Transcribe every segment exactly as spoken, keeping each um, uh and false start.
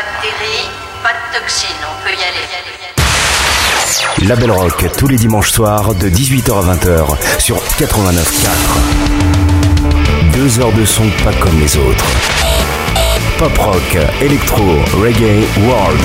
bactéries, pas de toxines, on peut y aller. Label Rock, tous les dimanches soirs de dix-huit heures à vingt heures sur quatre-vingt-neuf quatre. Deux heures de son pas comme les autres. Pop rock, électro, reggae, world.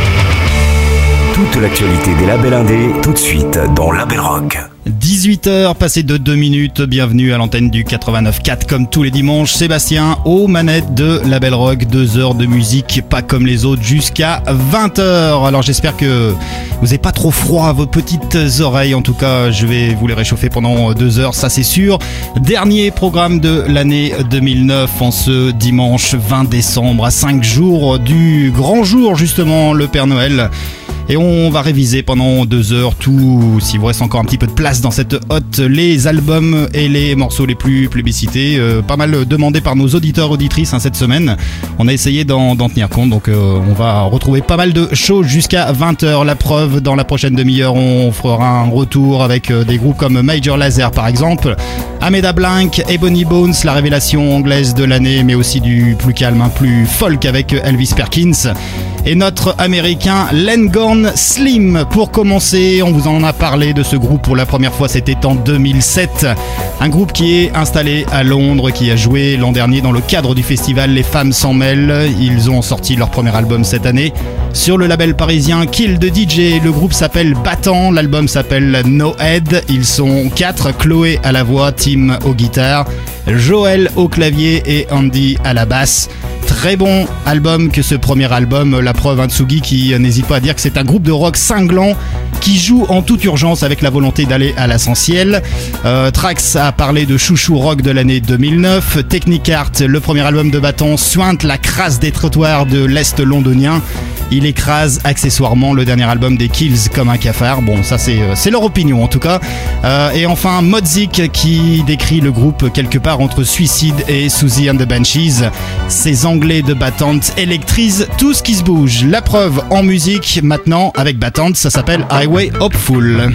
Toute l'actualité des labels indés, tout de suite dans Label Rock. dix-huit heures, passées de deux minutes, bienvenue à l'antenne du quatre-vingt-neuf quatre comme tous les dimanches. Sébastien aux manettes de Label Rock, deux heures de musique pas comme les autres jusqu'à vingt heures. Alors j'espère que vous n'avez pas trop froid à vos petites oreilles, en tout cas je vais vous les réchauffer pendant deux heures, ça c'est sûr. Dernier programme de l'année deux mille neuf en ce dimanche vingt décembre, à cinq jours du grand jour justement, le Père Noël. Et on va réviser pendant deux heures tout, s'il vous reste encore un petit peu de place dans cette hotte, les albums et les morceaux les plus plébiscités, euh, pas mal demandés par nos auditeurs auditrices hein, cette semaine. On a essayé d'en, d'en tenir compte, donc euh, on va retrouver pas mal de choses jusqu'à vingt heures. La preuve, dans la prochaine demi-heure, on fera un retour avec euh, des groupes comme Major Lazer par exemple, Ameda Blank, Ebony Bones, la révélation anglaise de l'année, mais aussi du plus calme, un plus folk avec Elvis Perkins. Et notre américain Len Gorn Slim. Pour commencer, on vous en a parlé de ce groupe pour la première fois, c'était en deux mille sept. Un groupe qui est installé à Londres, qui a joué l'an dernier dans le cadre du festival Les Femmes s'en mêlent. Ils ont sorti leur premier album cette année sur le label parisien Kill the D J. Le groupe s'appelle Battant, l'album s'appelle No Head. Ils sont quatre, Chloé à la voix, Tim aux guitares, Joël au clavier et Andy à la basse. Très bon album que ce premier album, la preuve hein, Tsugi qui n'hésite pas à dire que c'est un groupe de rock cinglant qui joue en toute urgence avec la volonté d'aller à l'essentiel. Euh, Trax a parlé de chouchou rock de l'année deux mille neuf, Technic Art, le premier album de Battant, suinte la crasse des trottoirs de l'Est londonien. Il écrase accessoirement le dernier album des Kills comme un cafard. Bon, ça c'est, c'est leur opinion en tout cas. Euh, et enfin Modzik qui décrit le groupe quelque part entre Suicide et Susie and the Banshees. Ces anglais de Battant électrisent tout ce qui se bouge. La preuve en musique maintenant avec Battant, ça s'appelle Highway Hopeful.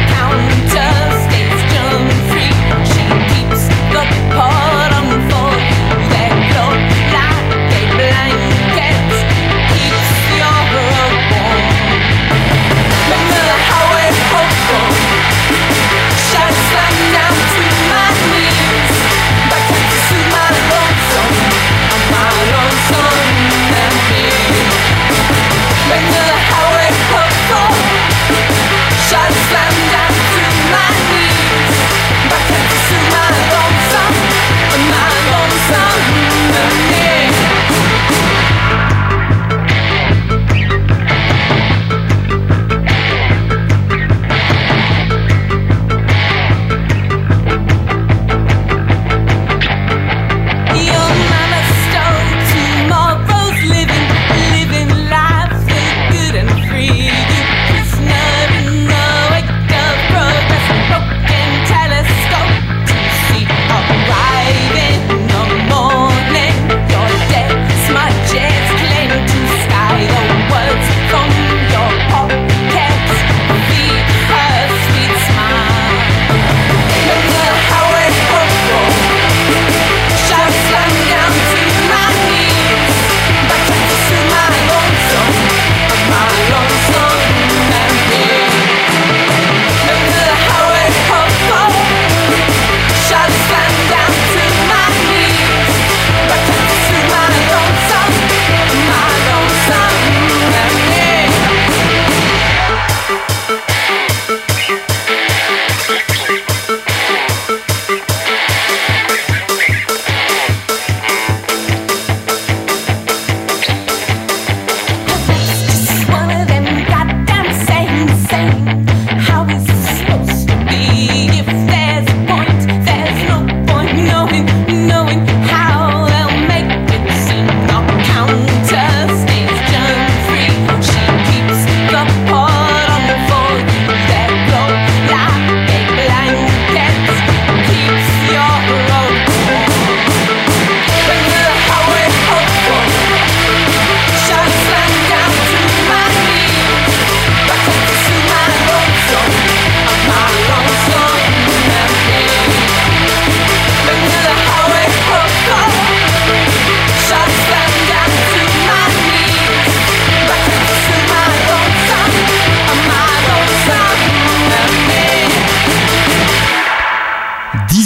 Counter stays germ free. She keeps the pot on full.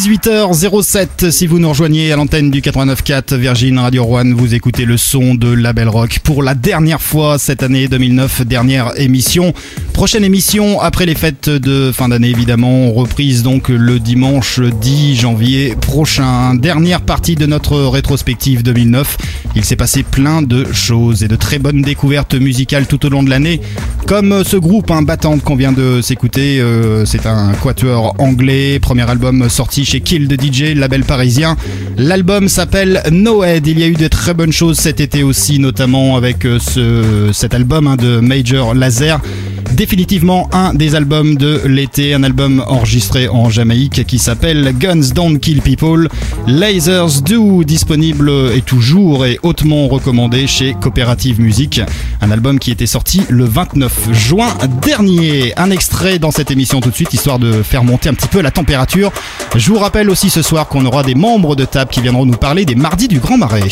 dix-huit heures zéro sept, si vous nous rejoignez à l'antenne du quatre-vingt-neuf quatre Virgin Radio One, vous écoutez le son de La Belle Rock pour la dernière fois cette année deux mille neuf, dernière émission. Prochaine émission après les fêtes de fin d'année évidemment, reprise donc le dimanche dix janvier prochain. Dernière partie de notre rétrospective deux mille neuf. Il s'est passé plein de choses et de très bonnes découvertes musicales tout au long de l'année, comme ce groupe un battant qu'on vient de s'écouter. Euh, c'est un quatuor anglais, premier album sorti chez Kill the D J, label parisien. L'album s'appelle No Head. Il y a eu de très bonnes choses cet été aussi, notamment avec ce, cet album hein, de Major Lazer. Définitivement un des albums de l'été, un album enregistré en Jamaïque qui s'appelle Guns Don't Kill People. Lasers Do, disponible et toujours et hautement recommandé chez Coopérative Musique. Un album qui était sorti le vingt-neuf juin dernier. Un extrait dans cette émission tout de suite, histoire de faire monter un petit peu la température. Je vous rappelle aussi ce soir qu'on aura des membres de table qui viendront nous parler des Mardis du Grand Marais.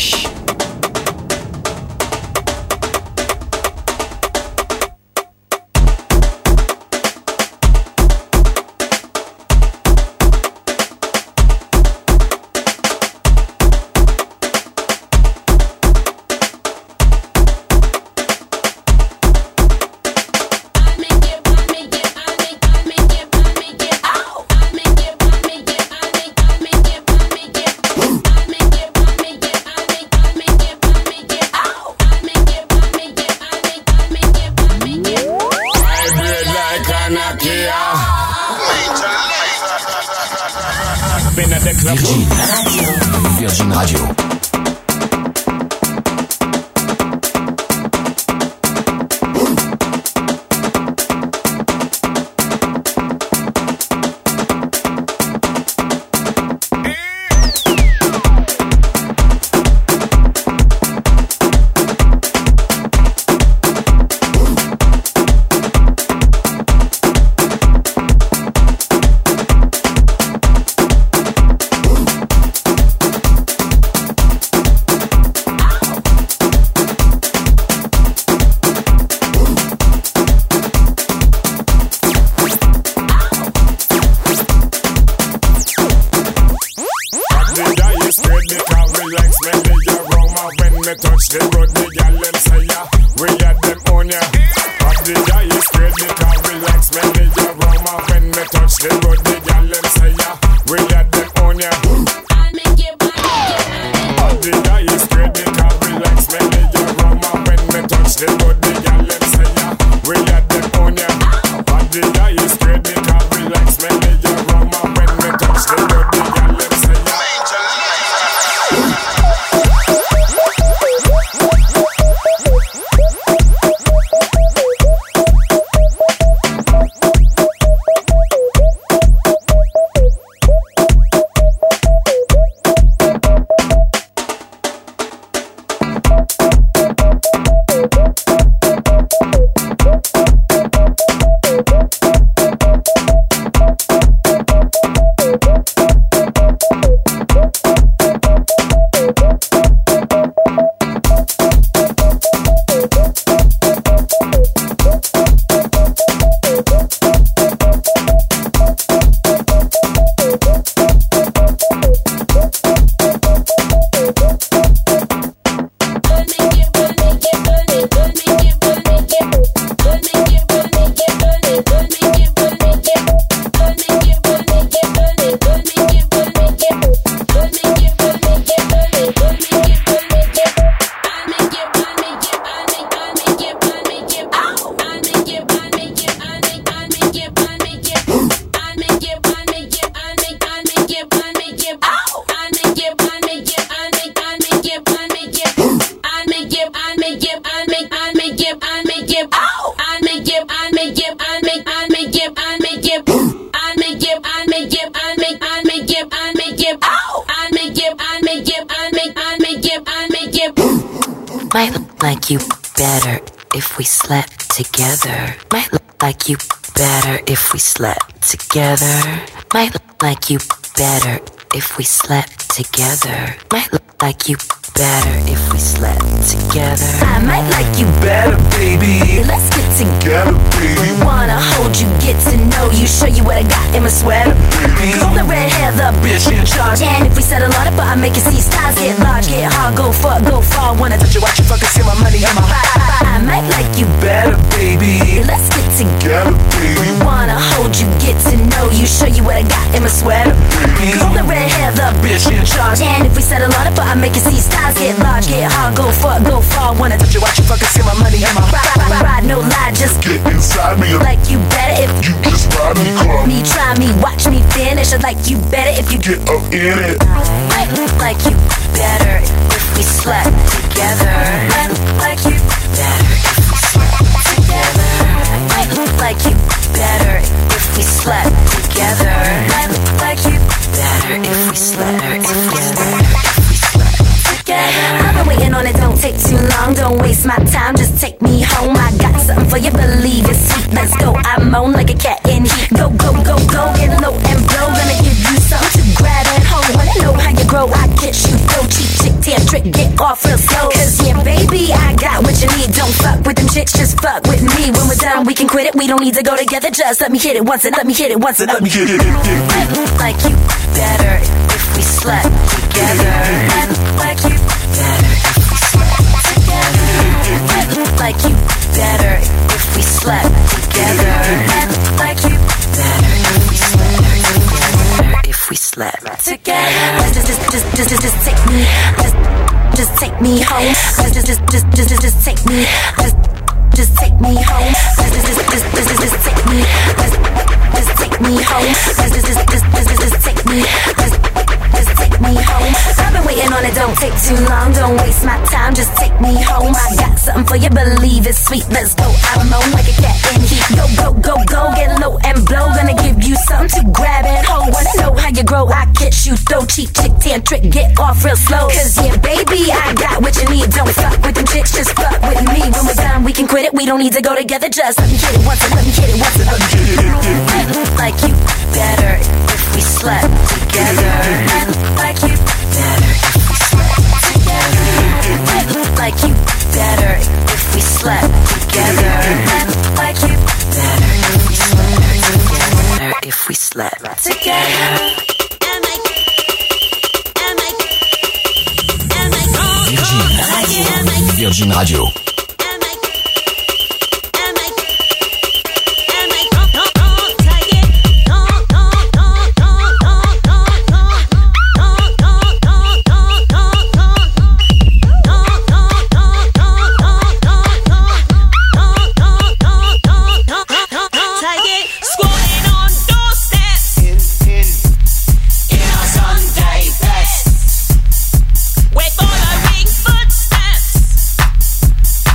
Virgin Virgin Radio. Might look like you better if we slept together. Might look like you better if we slept together. Might look like you better if we slept together. Might look like you better if we slept together. I might like you better, baby. Let's get together, baby. Wanna hold you, get to know you, show you what I got in my sweater, baby. baby. Golden red hair, the bitch in charge. And if we settle on it, but I make you see stars get large, get hard, go far, go far. Wanna touch you, watch you fucking see my money in my heart. I might like you better, baby. Let's get together, baby. Wanna hold you, get to know you, show you what I got in my sweater, baby. Golden red hair, the bitch in charge. And if we settle on it, but I make you see stars get large, get hard, go far, go far. Wanna touch you, watch you fucking see my money in my heart. Ride, ride, ride, no lie, just get inside me. Like you better if you just ride me, come. Me, try me, watch me finish. I like you better if you get up in it. Might look like you better if we slept together. Might look like you better if we slept together. Might look like you better if we slept together. Might look like you better if we slept together. I've been waiting on it, don't take too long. Don't waste my time, just take me home. I got something for you, believe it's sweet. Let's go, I moan like a cat in heat. Go, go, go, go, get low and blow. Gonna give you something to grab and hold. Wanna know how you grow, I kiss you. Go cheap, chick, tan, trick, get off real slow. Cause yeah, baby, I got what you need. Don't fuck with them chicks, just fuck with me. When we're done, we can quit it. We don't need to go together, just let me hit it once and let me hit it once and let me hit it. I look like you better if we slept together. I look like you better if we slept together. I look like you better if we slept together. I look like you better if we slept together. If we slept together. Just, just, just, just, just, just take me. Just, just take me home. Just, just, just, just, just, just, just take me. Just, just take me home. Just, just, just, just, just, just, just take me. Just, just take me home. Just, just, just, just, just, just, just take me. Just, just take me home. I've been waiting on it, don't take too long. Don't waste my time, just take me home. I got something for you, believe it's sweet. Let's go, I moan like a cat in heat. Go, go, go, go, get low and blow. Gonna give you something to grab and hold. Wanna know how you grow, I kiss you. Throw cheap, chick, tan, trick, get off real slow. Cause yeah, baby, I got what you need. Don't fuck with them chicks, just fuck with me. When we're done, we can quit it. We don't need to go together, just let me hit it once and let me hit it once and let me hit it. I look like you better if we slept together. I look like you better if we slept together. I look like you better if we slept together. I look like you better if we slept together. If we slept together. Virgin, Virgin Radio. We're following footsteps.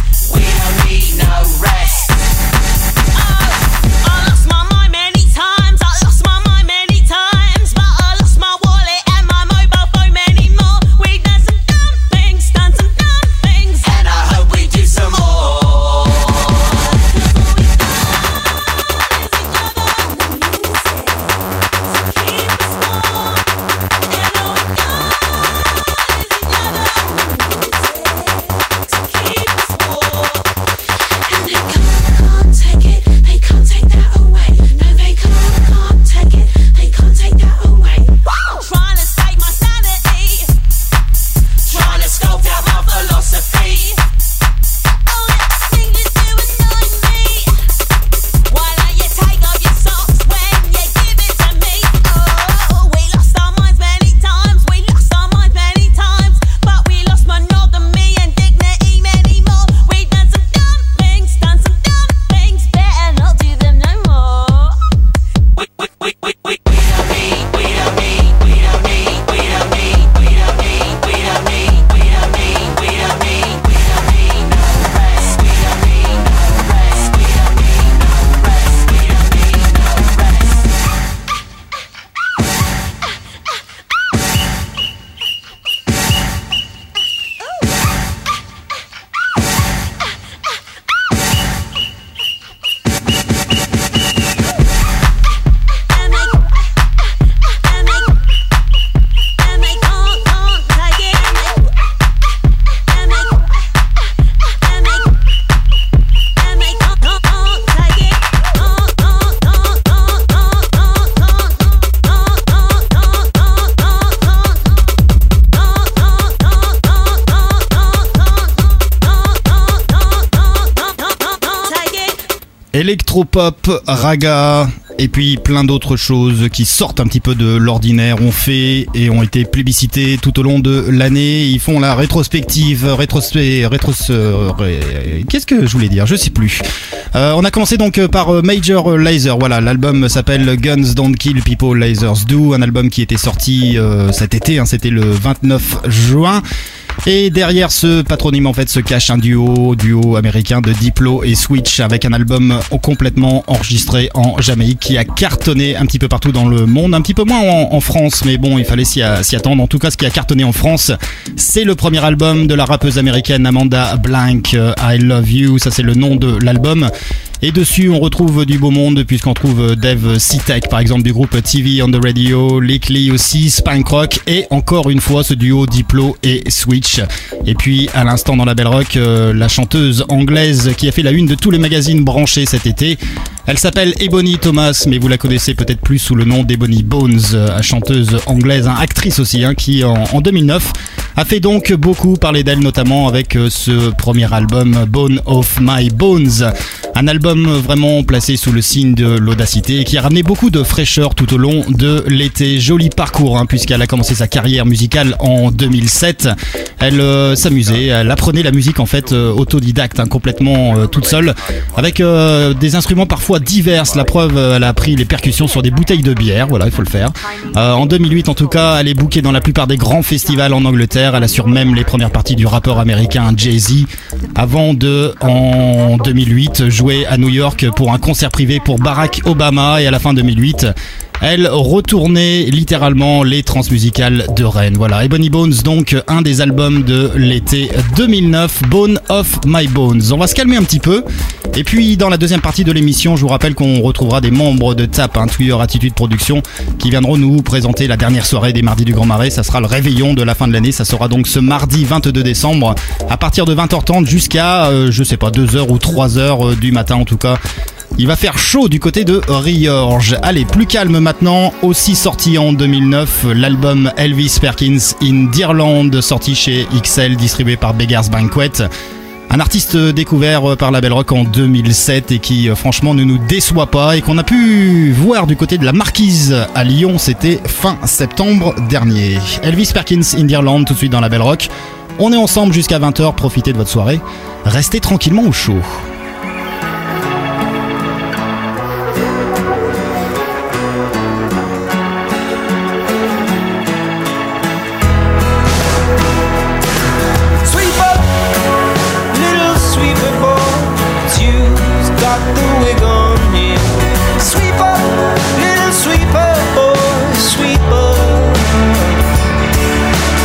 Electropop, raga et puis plein d'autres choses qui sortent un petit peu de l'ordinaire ont fait et ont été plébiscitées tout au long de l'année. Ils font la rétrospective, rétrospé, rétros, euh, ré, qu'est-ce que je voulais dire, je sais plus. Euh, on a commencé donc par Major Lazer. Voilà, l'album s'appelle Guns Don't Kill People, Lasers Do, un album qui était sorti euh, cet été, hein, c'était le vingt-neuf juin. Et derrière ce patronyme en fait se cache un duo, duo américain de Diplo et Switch avec un album complètement enregistré en Jamaïque qui a cartonné un petit peu partout dans le monde, un petit peu moins en, en France, mais bon il fallait s'y, s'y attendre. En tout cas ce qui a cartonné en France, c'est le premier album de la rappeuse américaine Amanda Blank, uh, I Love You, ça c'est le nom de l'album. Et dessus, on retrouve du beau monde puisqu'on trouve Dave Citek, par exemple, du groupe T V on the Radio, Lick Lee aussi, Spunk Rock et encore une fois ce duo Diplo et Switch. Et puis, à l'instant dans la Belle Rock, euh, la chanteuse anglaise qui a fait la une de tous les magazines branchés cet été. Elle s'appelle Ebony Thomas, mais vous la connaissez peut-être plus sous le nom d'Ebony Bones, euh, chanteuse anglaise, hein, actrice aussi, hein, qui en, en deux mille neuf a fait donc beaucoup parler d'elle, notamment avec euh, ce premier album Bone of My Bones. Un album vraiment placé sous le signe de l'audacité et qui a ramené beaucoup de fraîcheur tout au long de l'été. Joli parcours, hein, puisqu'elle a commencé sa carrière musicale en deux mille sept. Elle euh, s'amusait, elle apprenait la musique en fait euh, autodidacte, hein, complètement euh, toute seule, avec euh, des instruments parfois divers. La preuve, elle a appris les percussions sur des bouteilles de bière, voilà, il faut le faire. Euh, en deux mille huit en tout cas, elle est bookée dans la plupart des grands festivals en Angleterre. Elle assure même les premières parties du rappeur américain Jay-Z, avant de, en deux mille huit, jouer à New York pour un concert privé pour Barack Obama. Et à la fin deux mille huit, elle retournait littéralement les transmusicales de Rennes. Voilà, Ebony Bones, donc un des albums de l'été deux mille neuf, Bone of My Bones. On va se calmer un petit peu. Et puis dans la deuxième partie de l'émission, je vous rappelle qu'on retrouvera des membres de T A P, hein, To Your Attitude Production, qui viendront nous présenter la dernière soirée des Mardis du Grand Marais. Ça sera le réveillon de la fin de l'année. Ça sera donc ce mardi vingt-deux décembre à partir de vingt heures trente jusqu'à, euh, je sais pas, deux heures ou trois heures du matin en tout cas. Il va faire chaud du côté de Riorges. Allez, plus calme maintenant. Aussi sorti en deux mille neuf, l'album Elvis Perkins in Deerland, sorti chez X L, distribué par Beggars Banquet. Un artiste découvert par la Belle Rock en deux mille sept et qui franchement ne nous déçoit pas et qu'on a pu voir du côté de la Marquise à Lyon, c'était fin septembre dernier. Elvis Perkins in Deerland, tout de suite dans la Belle Rock. On est ensemble jusqu'à vingt heures, profitez de votre soirée. Restez tranquillement au chaud.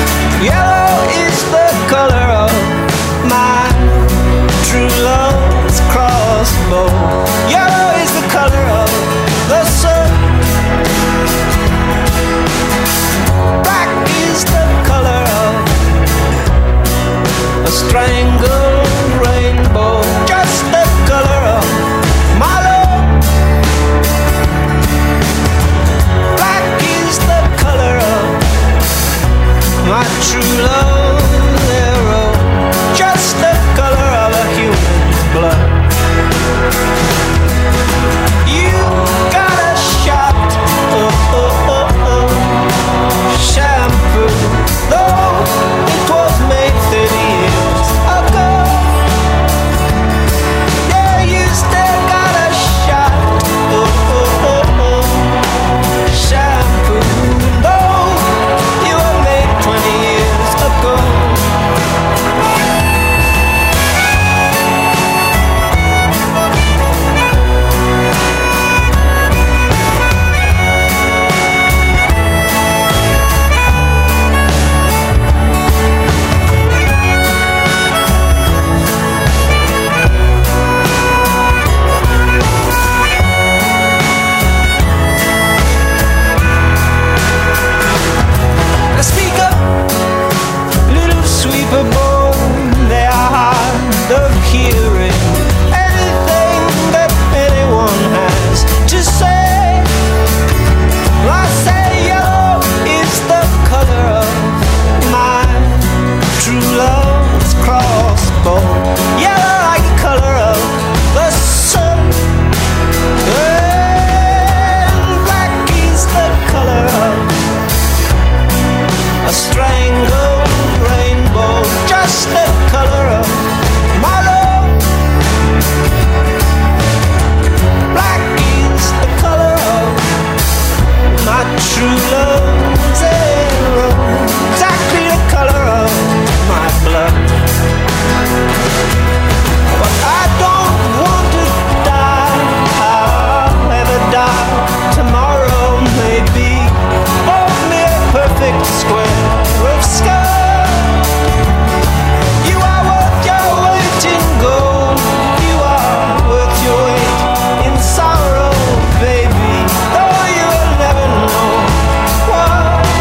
Yellow is the color of my true love. my true love zero, exactly the color of my blood. But I don't want to die, I'll ever die. Tomorrow may be only a perfect square of sky. You are worth your weight in gold, you are worth your weight in sorrow, baby, though you'll never know why.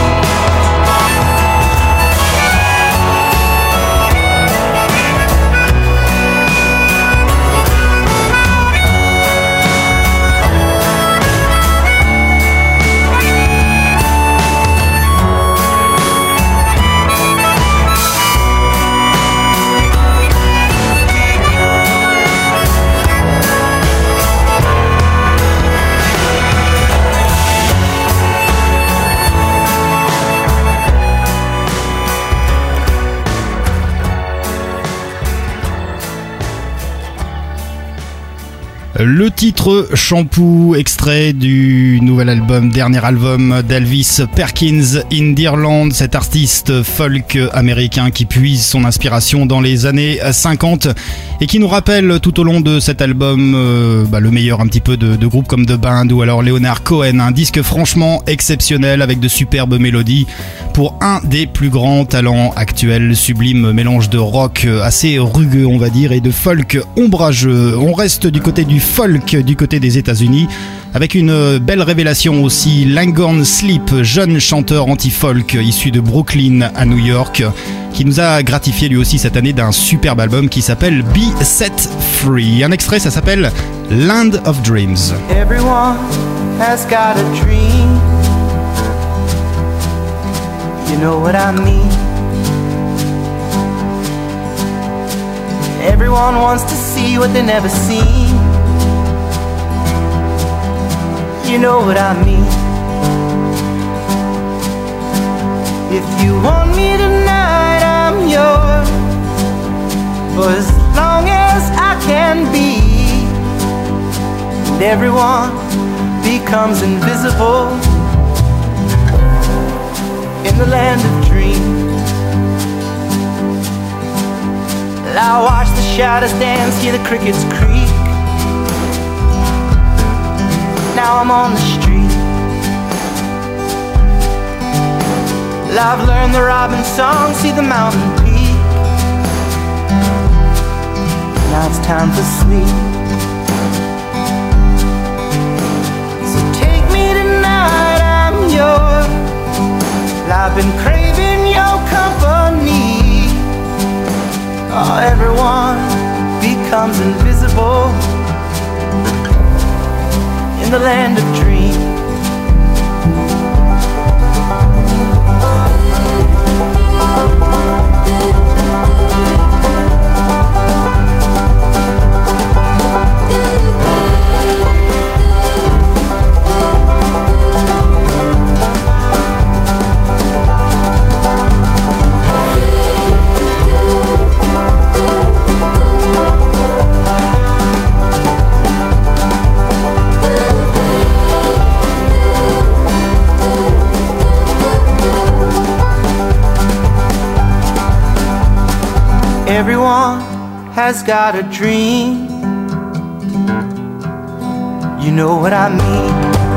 Le titre Shampoo, extrait du nouvel album, dernier album d'Elvis Perkins in Ireland, cet artiste folk américain qui puise son inspiration dans les années cinquante et qui nous rappelle tout au long de cet album euh, bah, le meilleur un petit peu de, de groupes comme The Band ou alors Leonard Cohen, un disque franchement exceptionnel avec de superbes mélodies pour un des plus grands talents actuels, sublime mélange de rock assez rugueux on va dire et de folk ombrageux. On reste du côté du folk du côté des États-Unis avec une belle révélation aussi, Langhorne Sleep, jeune chanteur anti-folk issu de Brooklyn à New York, qui nous a gratifié lui aussi cette année d'un superbe album qui s'appelle Be Set Free. Un extrait, ça s'appelle Land of Dreams. Everyone has got a dream. You know what I mean? Everyone wants to see what they never seen. You know what I mean? If you want me tonight, I'm yours for as long as I can be. And everyone becomes invisible in the land of dreams. I watch the shadows dance, hear the crickets creak. Now I'm on the street. I've learned the robin song, see the mountain peak. Now it's time for sleep. So take me tonight, I'm yours. I've been craving your company. Oh, everyone becomes invisible in the land of dreams. Everyone has got a dream. You know what I mean?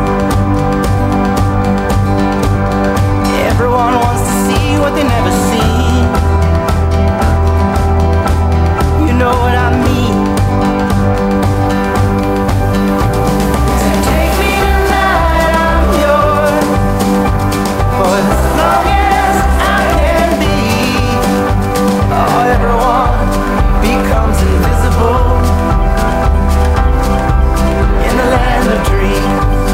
Everyone wants to see what they never seen. You know what I mean? So take me tonight, I'm yours for as long as I can be. Oh, everyone becomes invisible in the land of dreams.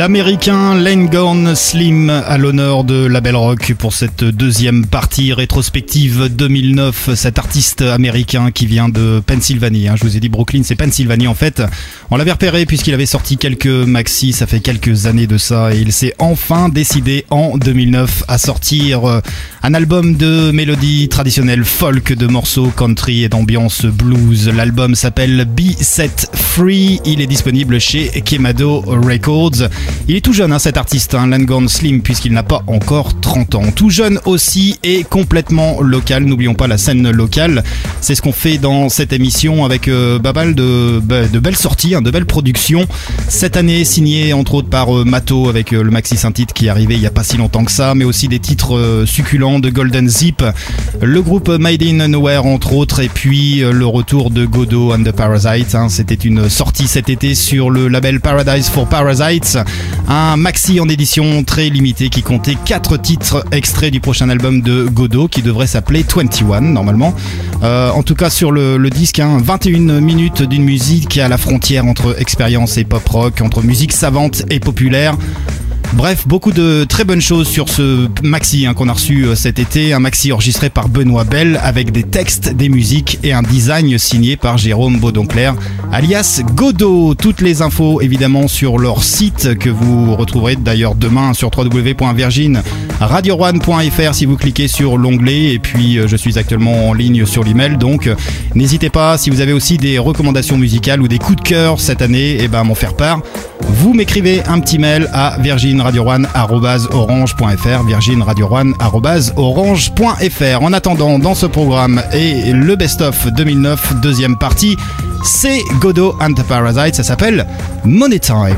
L'américain Lane Slim à l'honneur de la Belle Rock pour cette deuxième partie rétrospective deux mille neuf. Cet artiste américain qui vient de Pennsylvanie, hein. Je vous ai dit Brooklyn, c'est Pennsylvanie en fait. On l'avait repéré puisqu'il avait sorti quelques maxi, ça fait quelques années de ça, et il s'est enfin décidé en deux mille neuf à sortir un album de mélodies traditionnelles folk, de morceaux country et d'ambiance blues. L'album s'appelle Be Set Free, il est disponible chez Kemado Records. Il est tout jeune, hein, cet artiste, hein, Lane Slim, puisqu'il n'a pas encore trente ans. Tout jeune aussi et complètement local. N'oublions pas la scène locale. C'est ce qu'on fait dans cette émission avec euh, pas mal de, de belles sorties, hein, de belles productions. Cette année, signé entre autres par euh, Mato avec euh, le maxi Saint-Titre qui est arrivé il n'y a pas si longtemps que ça, mais aussi des titres euh, succulents de Golden Zip, le groupe Made in Nowhere entre autres, et puis euh, le retour de Godot and the Parasites. Hein. C'était une sortie cet été sur le label Paradise for Parasites. Un maxi en édition très limitée qui comptait quatre titres extraits du prochain album de Godot qui devrait s'appeler vingt et un normalement. Euh, en tout cas sur le, le disque, hein, vingt et une minutes d'une musique à la frontière entre expérience et pop rock, entre musique savante et populaire. Bref, beaucoup de très bonnes choses sur ce maxi, hein, qu'on a reçu euh, cet été. Un maxi enregistré par Benoît Bell avec des textes, des musiques et un design signé par Jérôme Baudonclerc, alias Godot. Toutes les infos évidemment sur leur site que vous retrouverez d'ailleurs demain sur w w w point virgin radio one point f r si vous cliquez sur l'onglet. Et puis euh, je suis actuellement en ligne sur l'email, donc euh, n'hésitez pas, si vous avez aussi des recommandations musicales ou des coups de cœur cette année, et ben à m'en faire part. Vous m'écrivez un petit mail à virgin radio one arobase orange point f r, virgin radio one arobase orange point f r. En attendant, dans ce programme et le best-of deux mille neuf, deuxième partie, c'est Godot and the Parasites, ça s'appelle Money Time.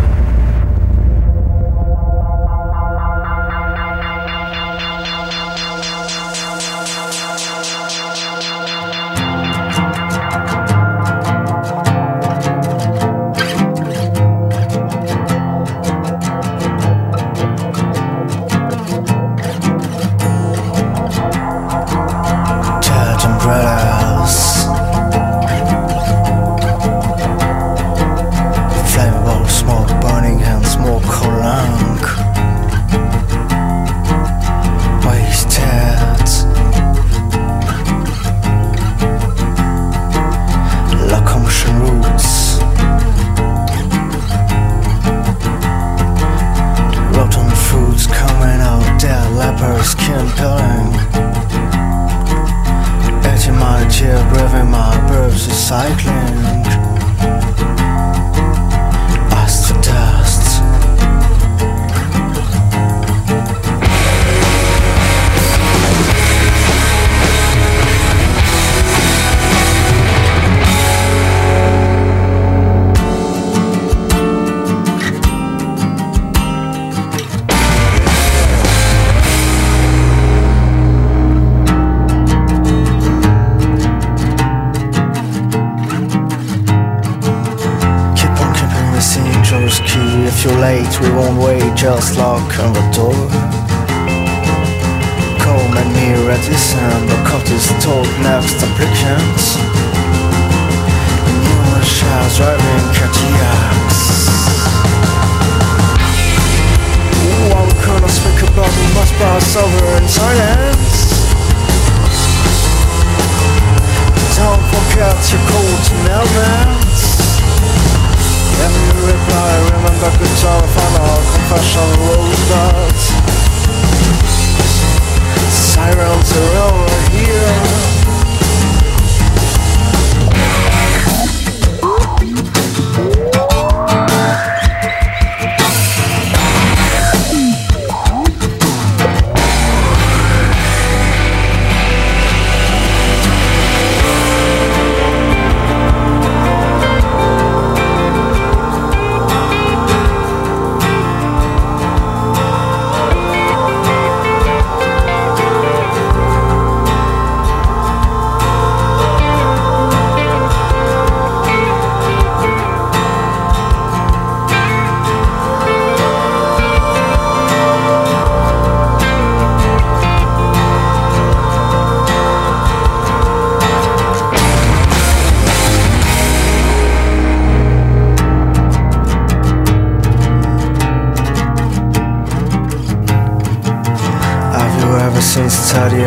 We won't wait, just lock on the door. Call my me reticent, but cut his talk next applicants. New shouts driving Cadillacs. What we cannot speak about, we must pass over in silence. Don't forget your cold melons. Let me reply, remember guitar, final confession, rosebuds. Sirens are over here.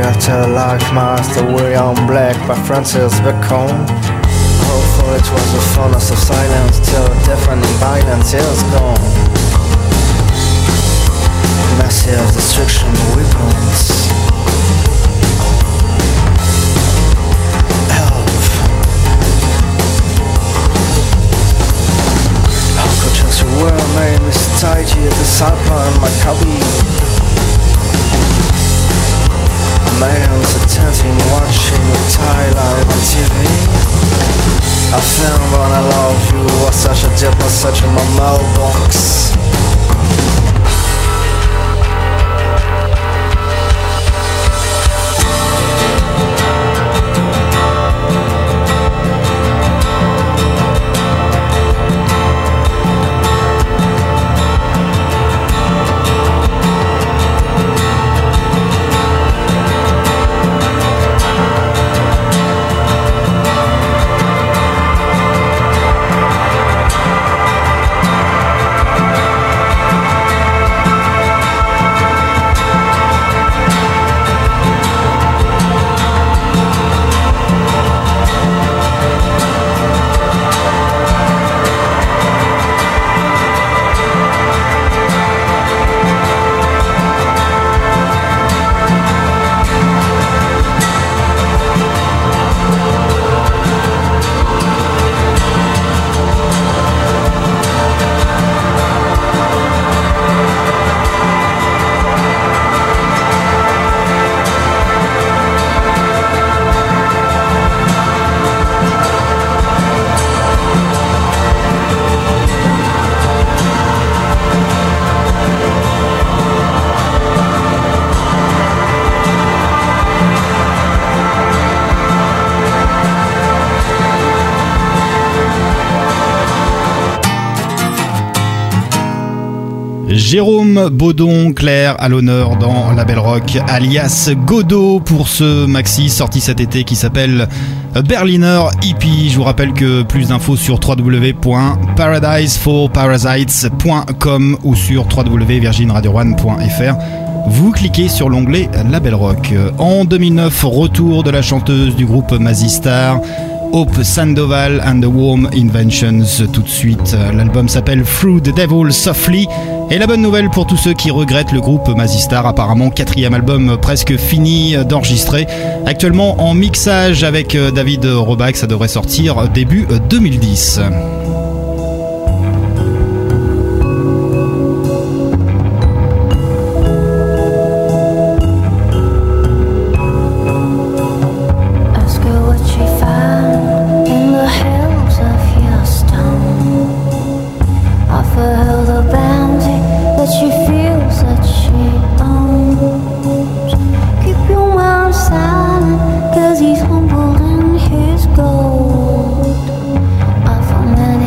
After Life Master William Black by Francis Bacon. Hopeful it was the fullness of silence till deafening violence is gone. Massive destruction weapons. Elf. How could just a world made me tidy at the sideline my cubby? Man's attempting watching the twilight on T V. I found when I love you was such a dip, was such in my mailbox. Jérôme Baudon Claire à l'honneur dans La Belle Rock, alias Godot, pour ce maxi sorti cet été qui s'appelle Berliner Hippie. Je vous rappelle que plus d'infos sur w w w point paradise for parasites point com ou sur w w w point virgin radio one point f r. Vous cliquez sur l'onglet La Belle Rock. En deux mille neuf, retour de la chanteuse du groupe Mazistar, Hope Sandoval and the Warm Inventions. Tout de suite, l'album s'appelle Through the Devil Softly. Et la bonne nouvelle pour tous ceux qui regrettent le groupe Mazistar, apparemment quatrième album presque fini d'enregistrer, actuellement en mixage avec David Roback, ça devrait sortir début deux mille dix. He's humbled in his gold. I found many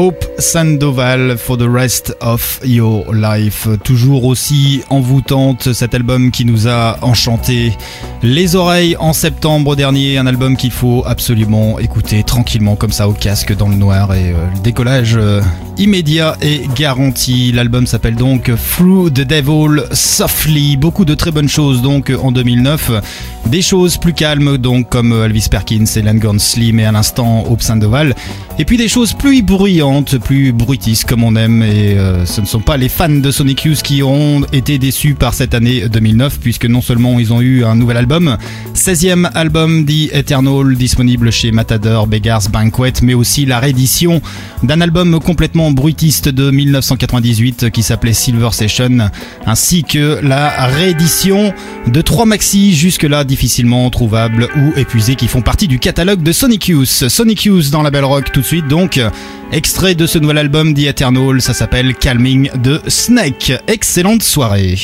Hope Sandoval for the rest of your life. Toujours aussi envoûtante, cet album qui nous a enchanté les oreilles en septembre dernier. Un album qu'il faut absolument écouter tranquillement comme ça au casque dans le noir, et euh, le décollage euh, immédiat est garanti. L'album s'appelle donc Through the Devil Softly. Beaucoup de très bonnes choses donc en deux mille neuf. Des choses plus calmes donc comme Elvis Perkins et Langorn Slim et à l'instant Hope Sandoval. Et puis des choses plus bruyantes, plus bruitistes comme on aime, et euh, ce ne sont pas les fans de Sonic Youth qui ont été déçus par cette année deux mille neuf, puisque non seulement ils ont eu un nouvel album, seizième album The Eternal, disponible chez Matador Beggars Banquet, mais aussi la réédition d'un album complètement bruitiste de mille neuf cent quatre-vingt-dix-huit qui s'appelait Silver Session, ainsi que la réédition de trois maxis jusque-là difficilement trouvables ou épuisés qui font partie du catalogue de Sonic Youth. Sonic Youth dans la Belle Rock tout de suite donc, extrait de ce nouvel album The Eternal, ça s'appelle Calming the Snake. Excellente soirée.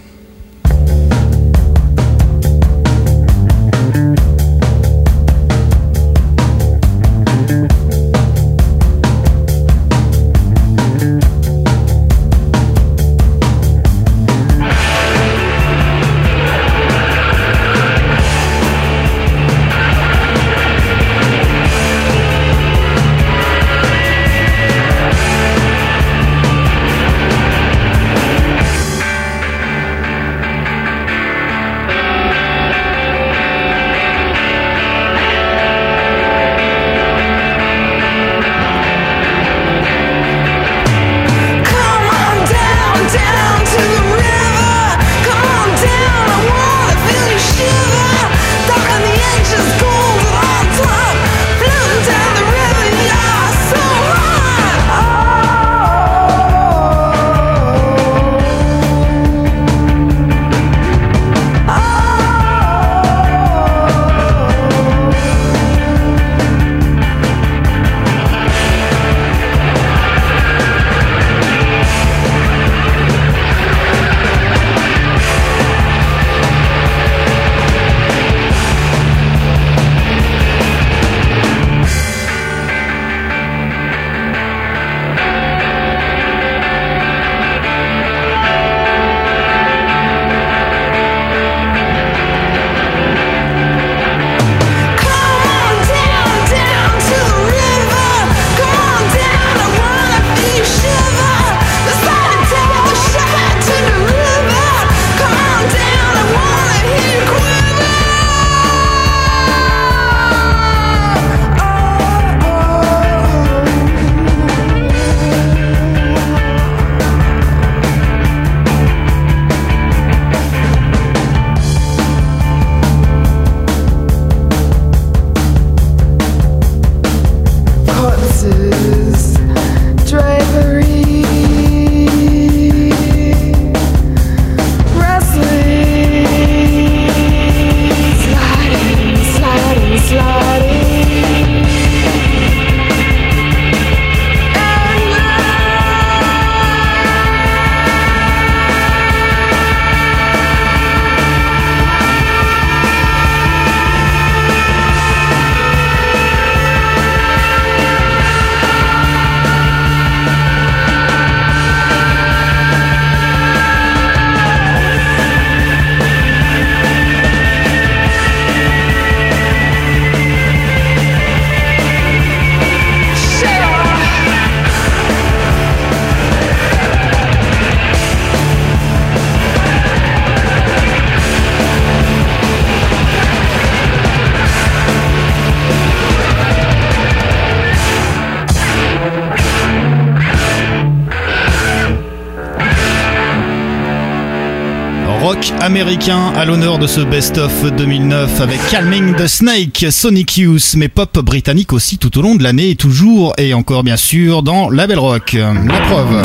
Américain à l'honneur de ce best-of deux mille neuf avec Calming the Snake, Sonic Youth, mais pop britannique aussi tout au long de l'année, toujours et encore bien sûr dans la Belle Rock. La preuve.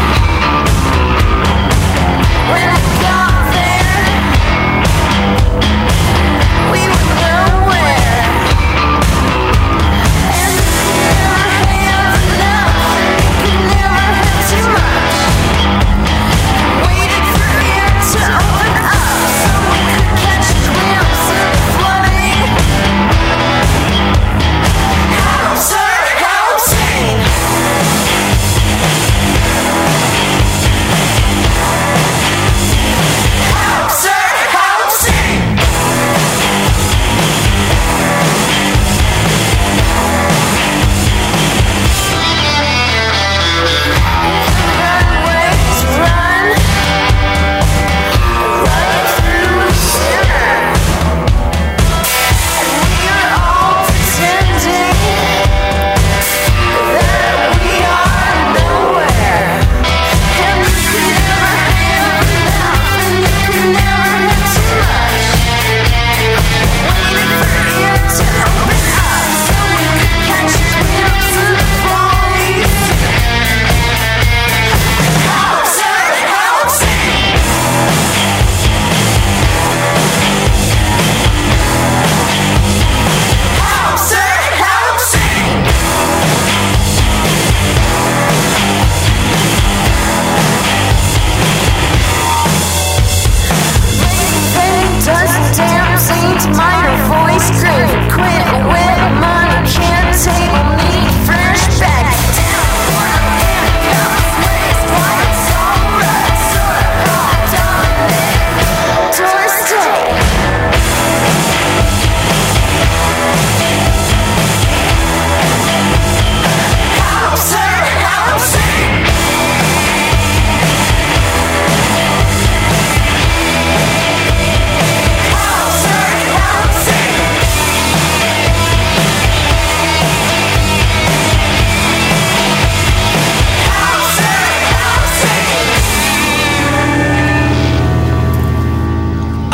When I got there,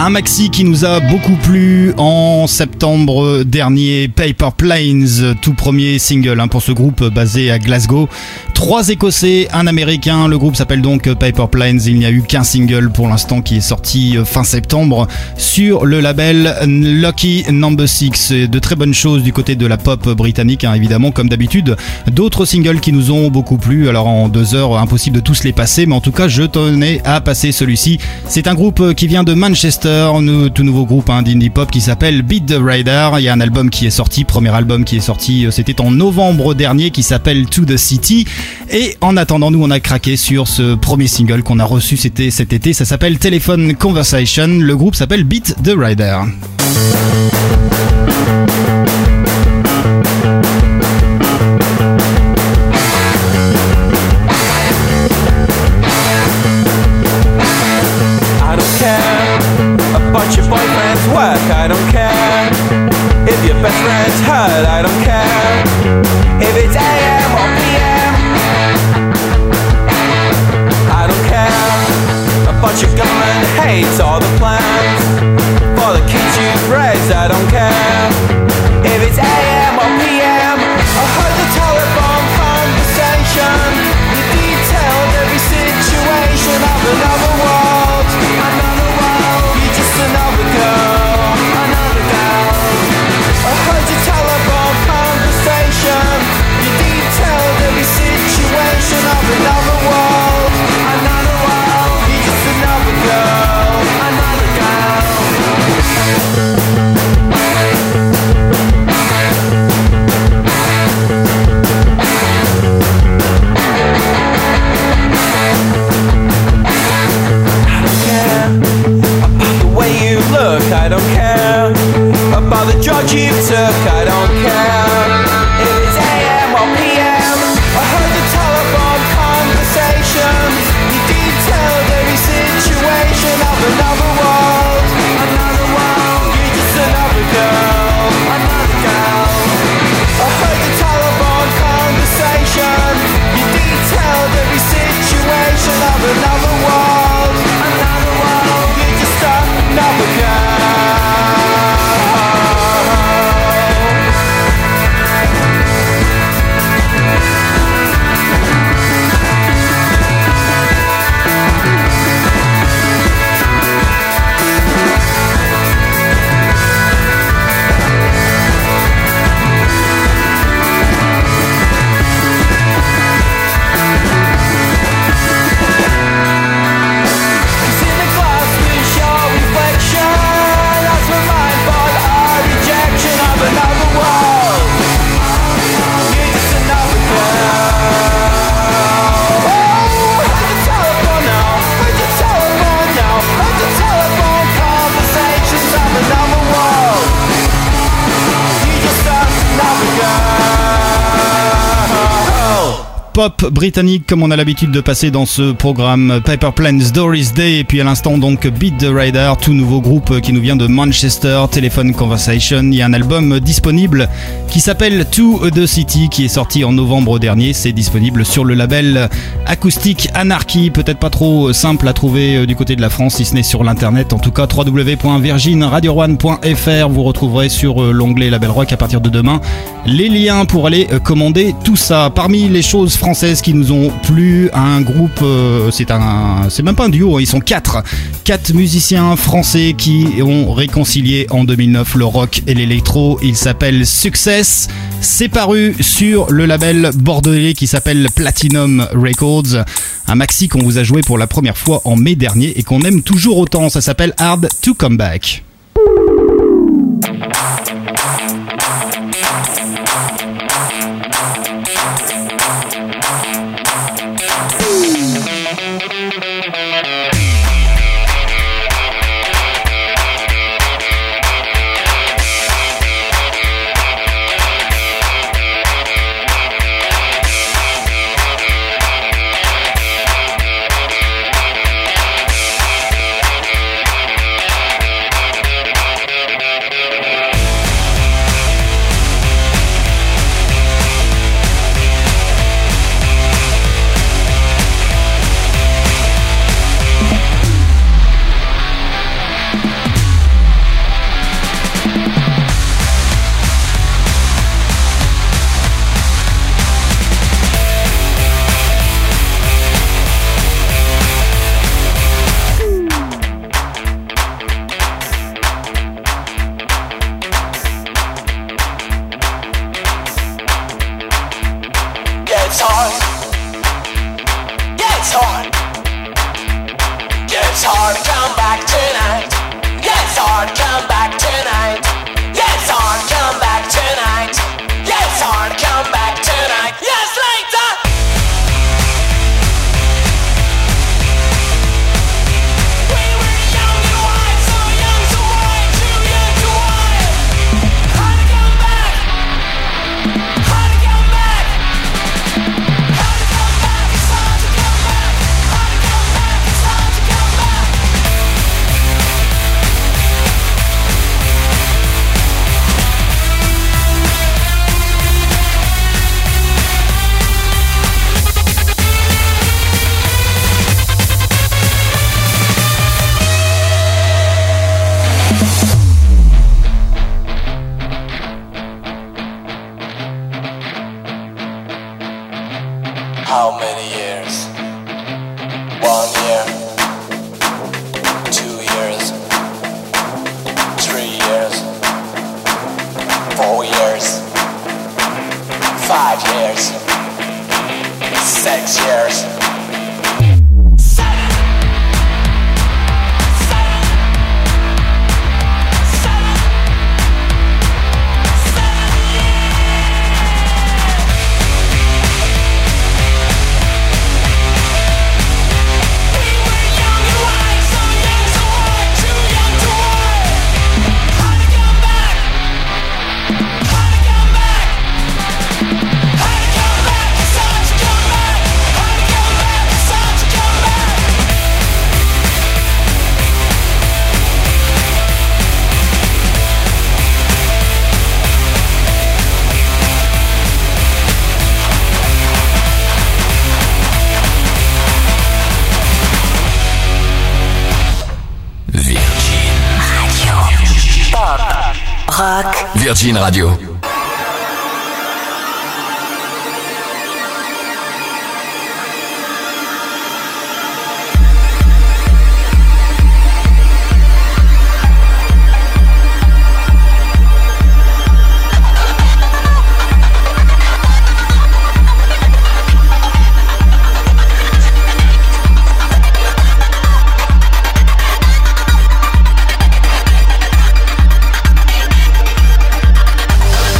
Un maxi qui nous a beaucoup plu en septembre dernier, Paper Planes, tout premier single hein, pour ce groupe basé à Glasgow. Trois Écossais, un Américain, le groupe s'appelle donc Paper Planes, il n'y a eu qu'un single pour l'instant qui est sorti fin septembre sur le label Lucky Number six. De très bonnes choses du côté de la pop britannique hein, évidemment comme d'habitude. D'autres singles qui nous ont beaucoup plu, alors en deux heures impossible de tous les passer, mais en tout cas je tenais à passer celui-ci. C'est un groupe qui vient de Manchester, un tout nouveau groupe hein, d'indie pop qui s'appelle Beat the Rider. Il y a un album qui est sorti, premier album qui est sorti, c'était en novembre dernier, qui s'appelle To the City. Et en attendant, nous on a craqué sur ce premier single qu'on a reçu c'était cet été, ça s'appelle Telephone Conversation, le groupe s'appelle Beat the Rider. Your boyfriend's work, I don't care. If your best friend's hurt, I don't care. If it's A M or P M, I don't care. A bunch of government hates all the plans for the kids you've raised, I don't care. If it's A M or P M, I heard the telephone conversation. You detailed every situation of another world, another world. You're just another girl, another girl. I heard your telephone conversation. You detailed every situation of another world, another world. You're just another girl, another girl. Look, I don't care about the drugs you took, I don't care if it's A M or P M. I heard the telephone conversations. You detailed every situation of another world, another world. You're just another girl, another girl. I heard the telephone conversation. You detailed every situation of another world, another world. You're just another girl. Pop britannique comme on a l'habitude de passer dans ce programme, Paper Planes, Doris Day, et puis à l'instant donc Beat the Rider, tout nouveau groupe qui nous vient de Manchester, Telephone Conversation. Il y a un album disponible qui s'appelle To the City qui est sorti en novembre dernier, c'est disponible sur le label Acoustic Anarchy, peut-être pas trop simple à trouver du côté de la France si ce n'est sur l'internet, en tout cas w w w point virgin radio one point f r, vous retrouverez sur l'onglet Label Rock à partir de demain les liens pour aller commander tout ça. Parmi les choses françaises qui nous ont plu, un groupe, euh, c'est un, c'est même pas un duo, ils sont quatre, quatre musiciens français qui ont réconcilié en deux mille neuf le rock et l'électro. Ils s'appellent Success. C'est paru sur le label bordelais qui s'appelle Platinum Records. Un maxi qu'on vous a joué pour la première fois en mai dernier et qu'on aime toujours autant. Ça s'appelle Hard to Come Back. it's hard. Yeah, it's hard. Yeah, it's hard to come back tonight. Yeah, it's hard to come back tonight. Yeah, it's hard to come back tonight. Yeah, it's hard to come back tonight. Yes, later. We were young and wild, so young, so wild, too young to wild. How to come back? How to come back? How to come back? It's hard to come back. How to come back? It's hard to come back. How many years? One year, two years, three years, four years, five years, six years. Seven. Seven. Seven. Seven years. We were young and wild, so young, so wild, too young to wild. How to come back? How to come back? How to come back? It's hard to come back. How to come back? It's hard to come back. Virgin Radio. Pop. Rock. Virgin Radio. We'll be right back.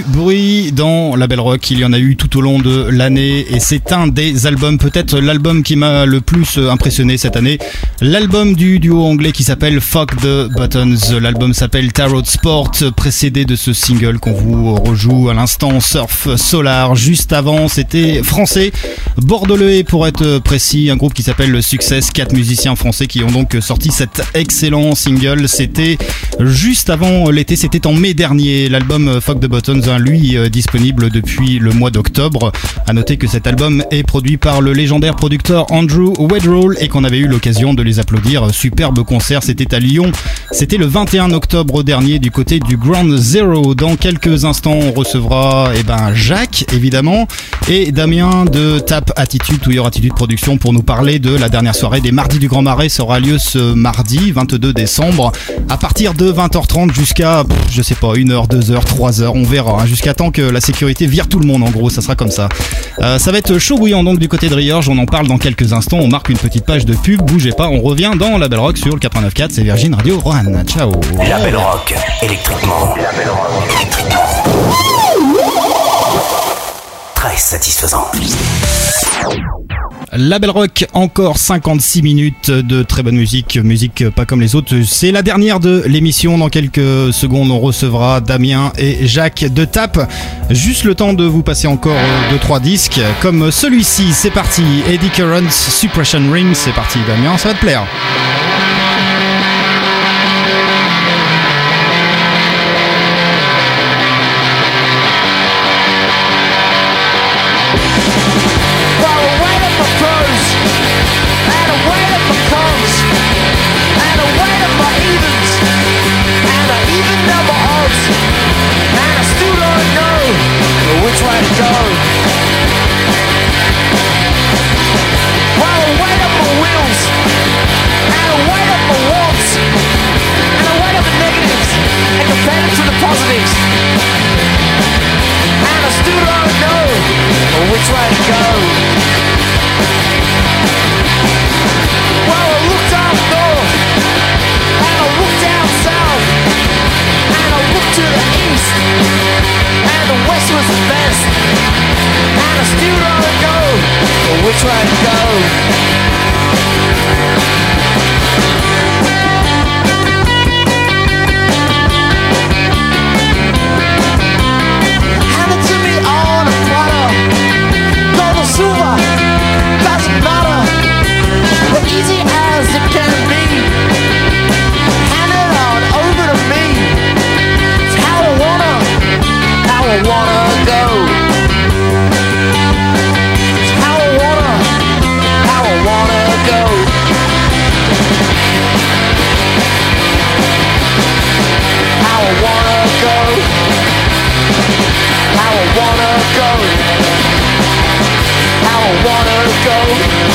bruit dans la Belle Rock, il y en a eu tout au long de l'année et c'est un des albums, peut-être l'album qui m'a le plus impressionné cette année, l'album du duo anglais qui s'appelle Fuck the Buttons. L'album s'appelle Tarot Sport, précédé de ce single qu'on vous rejoue à l'instant, Surf Solar. Juste avant, c'était français, bordelais pour être précis, un groupe qui s'appelle le Success, quatre musiciens français qui ont donc sorti cet excellent single. C'était juste avant l'été, c'était en mai dernier. L'album Fuck the Buttons, hein, lui, euh, disponible depuis le mois d'octobre. À noter que cet album est produit par le légendaire producteur Andrew Weatherall et qu'on avait eu l'occasion de les applaudir. Superbe concert, c'était à Lyon. C'était le vingt et un octobre dernier du côté du Ground Zero. Dans quelques instants, on recevra eh ben, Jacques, évidemment, et Damien de Tap Attitude, Touilleur Attitude Production, pour nous parler de la dernière soirée des Mardis du Grand Marais. Ça aura lieu ce mardi vingt-deux décembre à partir de vingt heures trente jusqu'à, je sais pas, une heure, deux heures, trois heures, on verra, hein, jusqu'à temps que la sécurité vire tout le monde, en gros, ça sera comme ça. Euh, ça va être chaud bouillant donc du côté de Riorges, on en parle dans quelques instants, on marque une petite page de pub, bougez pas, on revient dans la Belle Rock sur le quatre-vingt-neuf point quatre, c'est Virgin Radio Roanne. Ciao. La Belle Rock, électriquement. La Belle Rock, électriquement. Très satisfaisant. La Belle Rock, encore cinquante-six minutes de très bonne musique, musique pas comme les autres. C'est la dernière de l'émission. Dans quelques secondes, on recevra Damien et Jacques de Tap. Juste le temps de vous passer encore deux trois disques, comme celui-ci. C'est parti, Eddie Currents, Suppression Ring. C'est parti, Damien, ça va te plaire. Which way to go? Well, I looked up north, and I looked down south, and I looked to the east, and the west was the best, and I still don't know which way to go. Silver, doesn't matter, but easy as it can be, hand it on over to me. It's how I wanna, how I wanna go. It's how I wanna, how I wanna go. How I wanna go. How I wanna go. How I wanna go.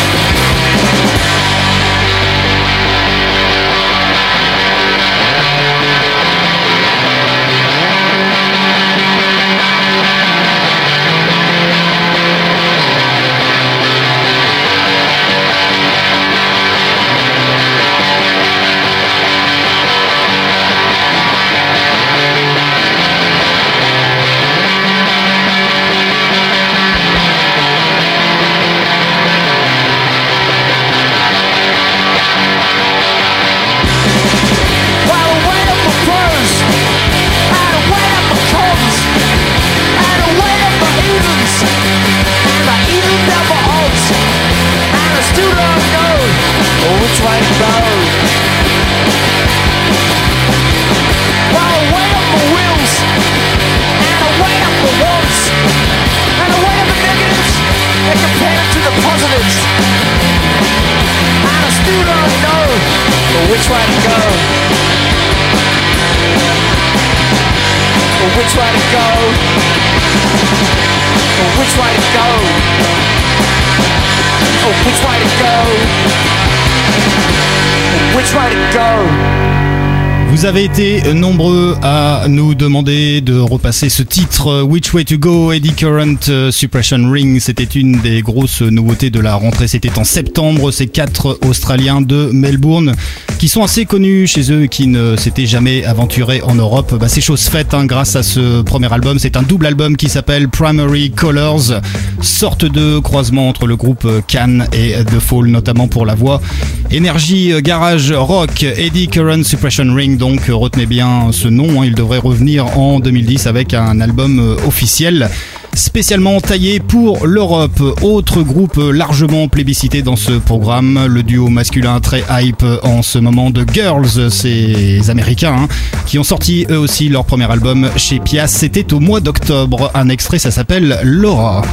Which way to go? Which way to go? Which way to go? Which way to go? Which way to go? Vous avez été nombreux à nous demander de repasser ce titre Which Way to Go, Eddy Current, uh, Suppression Ring. C'était une des grosses nouveautés de la rentrée. C'était en septembre. Ces quatre Australiens de Melbourne qui sont assez connus chez eux et qui ne s'étaient jamais aventurés en Europe. Bah, c'est chose faite hein, grâce à ce premier album. C'est un double album qui s'appelle Primary Colors. Sorte de croisement entre le groupe Can et The Fall, notamment pour la voix. Énergie, garage, rock, Eddy Current, Suppression Ring. Donc retenez bien ce nom, hein, il devrait revenir en deux mille dix avec un album officiel spécialement taillé pour l'Europe. Autre groupe largement plébiscité dans ce programme, le duo masculin très hype en ce moment de Girls, ces Américains hein, qui ont sorti eux aussi leur premier album chez Pias. C'était au mois d'octobre. Un extrait, ça s'appelle Laura.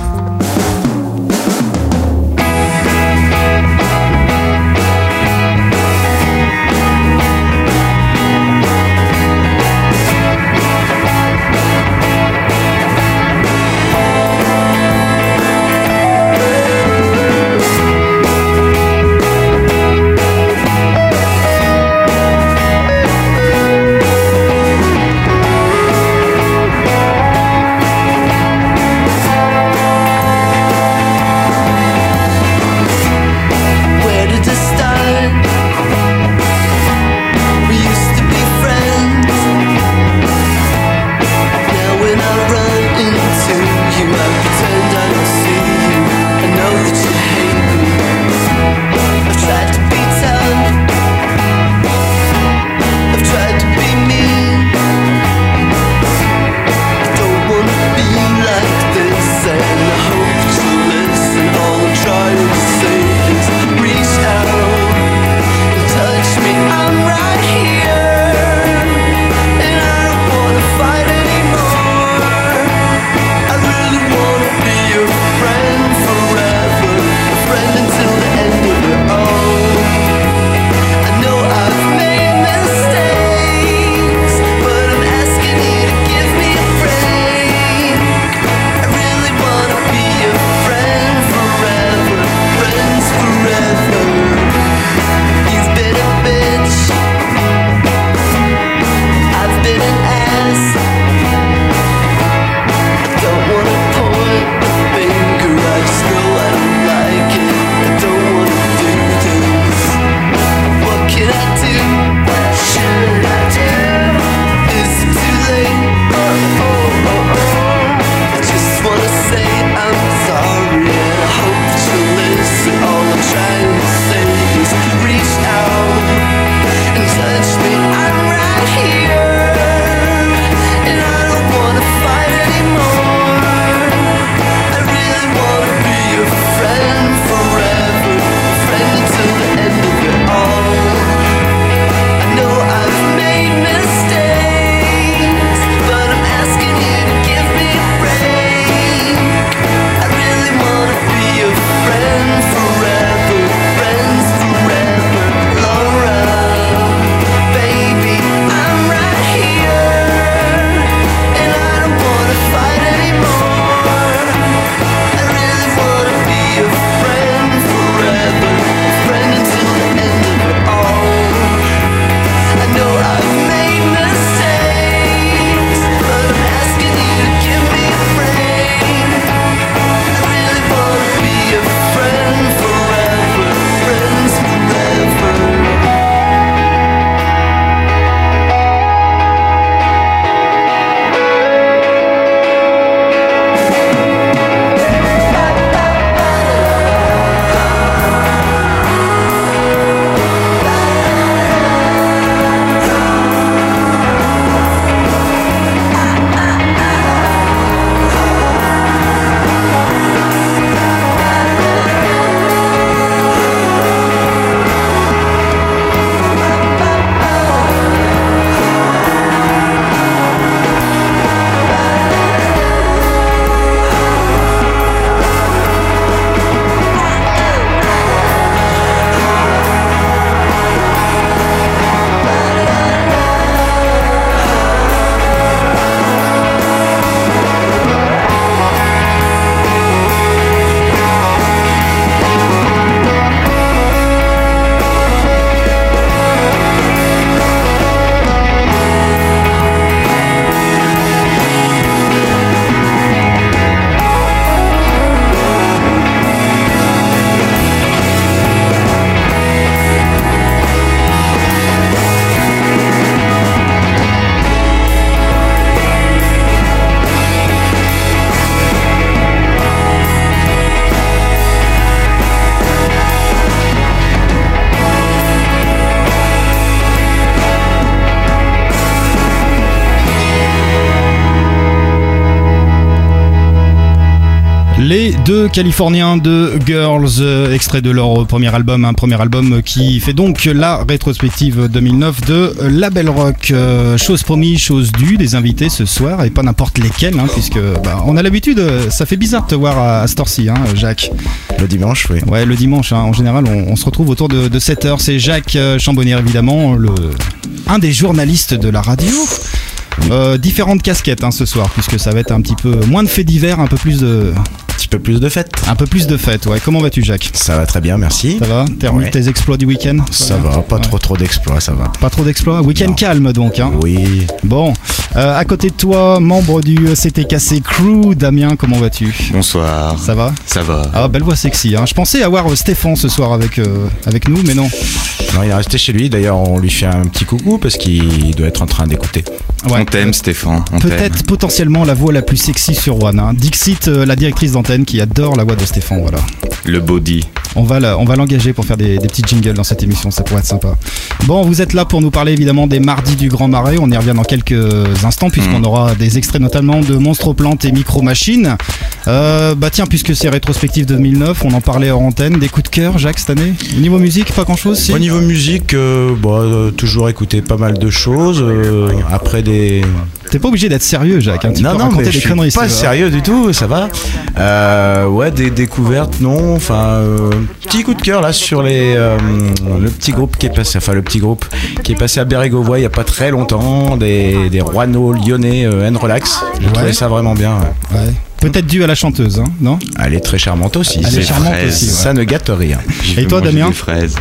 Les deux Californiens de Girls, euh, extrait de leur premier album, un premier album qui fait donc la rétrospective deux mille neuf de La Belle Rock. Euh, chose promise, chose due, des invités ce soir et pas n'importe lesquels, hein, puisque bah, on a l'habitude, ça fait bizarre de te voir à, à cette heure-ci, hein, Jacques. Le dimanche, oui. Ouais, le dimanche, hein, en général, on, on se retrouve autour de, de sept heures. C'est Jacques Chambonnière, évidemment, le, un des journalistes de la radio. Euh, différentes casquettes hein, ce soir, puisque ça va être un petit peu moins de faits divers, un peu plus de... Un petit peu plus de fêtes. Un peu plus de fêtes, ouais. Comment vas-tu, Jacques ? Ça va très bien, merci. Ça va ? T'as remis Ouais. tes exploits du week-end ? Ça va, pas Ouais. trop trop d'exploits, ça va. Pas trop d'exploits ? Week-end Non. calme, donc. Hein. Oui. Bon, euh, à côté de toi, membre du C T K C Crew, Damien, comment vas-tu ? Bonsoir. Ça va ? Ça va. Ah, belle voix sexy. Hein. Je pensais avoir euh, Stéphane ce soir avec, euh, avec nous, mais non. Non, il est resté chez lui. D'ailleurs, on lui fait un petit coucou parce qu'il doit être en train d'écouter. Ouais. On t'aime, Stéphane. On t'aime. Peut-être potentiellement la voix la plus sexy sur One. Hein. Dixit, euh, la directrice d'antenne, qui adore la voix de Stéphane. Voilà. Le body. On va, la- on va l'engager pour faire des, des petits jingles dans cette émission, ça pourrait être sympa. Bon, vous êtes là pour nous parler évidemment des mardis du Grand Marais. On y revient dans quelques instants, puisqu'on Mmh. aura des extraits notamment de Monstre Plantes et Micro Machines. Euh, bah tiens, puisque c'est rétrospective deux mille neuf, on en parlait hors antenne. Des coups de cœur, Jacques, cette année ? Niveau musique, pas grand chose si Au niveau musique, euh, bon, euh, toujours écouté pas mal de choses. euh, après des. T'es pas obligé d'être sérieux, Jacques. Hein. Tu non, peux non, raconter mais des je suis conneries. pas si tu veux. sérieux du tout, ça va. Euh, ouais, des découvertes, non. Enfin, euh, petit coup de cœur là sur les euh, le petit groupe qui est passé, enfin le petit groupe qui est passé à Bérégovois il y a pas très longtemps, des des Roineaux lyonnais euh, and Relax. J'ai Ouais. trouvé ça vraiment bien. Ouais. Ouais. Peut-être dû à la chanteuse, hein, non ? Elle est très charmante aussi. Elle est C'est charmante fraise. aussi, ouais. Ça ne gâte rien. Je Et veux toi, manger Damien des fraises.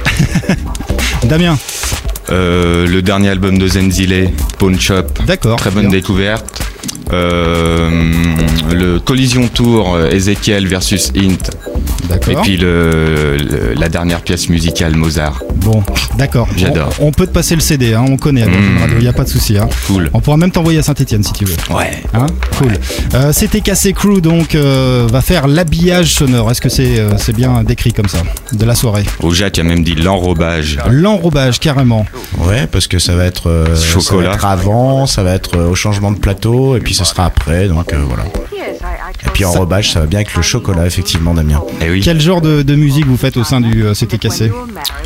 Damien, Euh, le dernier album de Zenzile, Pawn Shop. d'accord. Très bonne Bien. découverte. Euh, le Collision Tour, euh, Ezekiel versus Int. Et D'accord. puis le, le- la dernière pièce musicale, Mozart. Bon, d'accord. J'adore. On, on peut te passer le C D, hein, on connaît à Virgin Mmh. Radio, il n'y a pas de souci. Hein. Cool. On pourra même t'envoyer à Saint-Etienne si tu veux. Ouais. Hein, cool. Euh, C T K C Crew donc euh, va faire l'habillage sonore. Est-ce que c'est euh, c'est bien décrit comme ça de la soirée? Au Jacques a même dit l'enrobage. L'enrobage carrément. Ouais, parce que ça va être euh, Chocolat. ça va être avant, ça va être euh, au changement de plateau, et puis ce sera après. Donc euh, voilà. Et puis enrobage, ça va bien avec le chocolat, effectivement, Damien. Eh oui. Quel genre de, de musique vous faites au sein du euh, C T K C?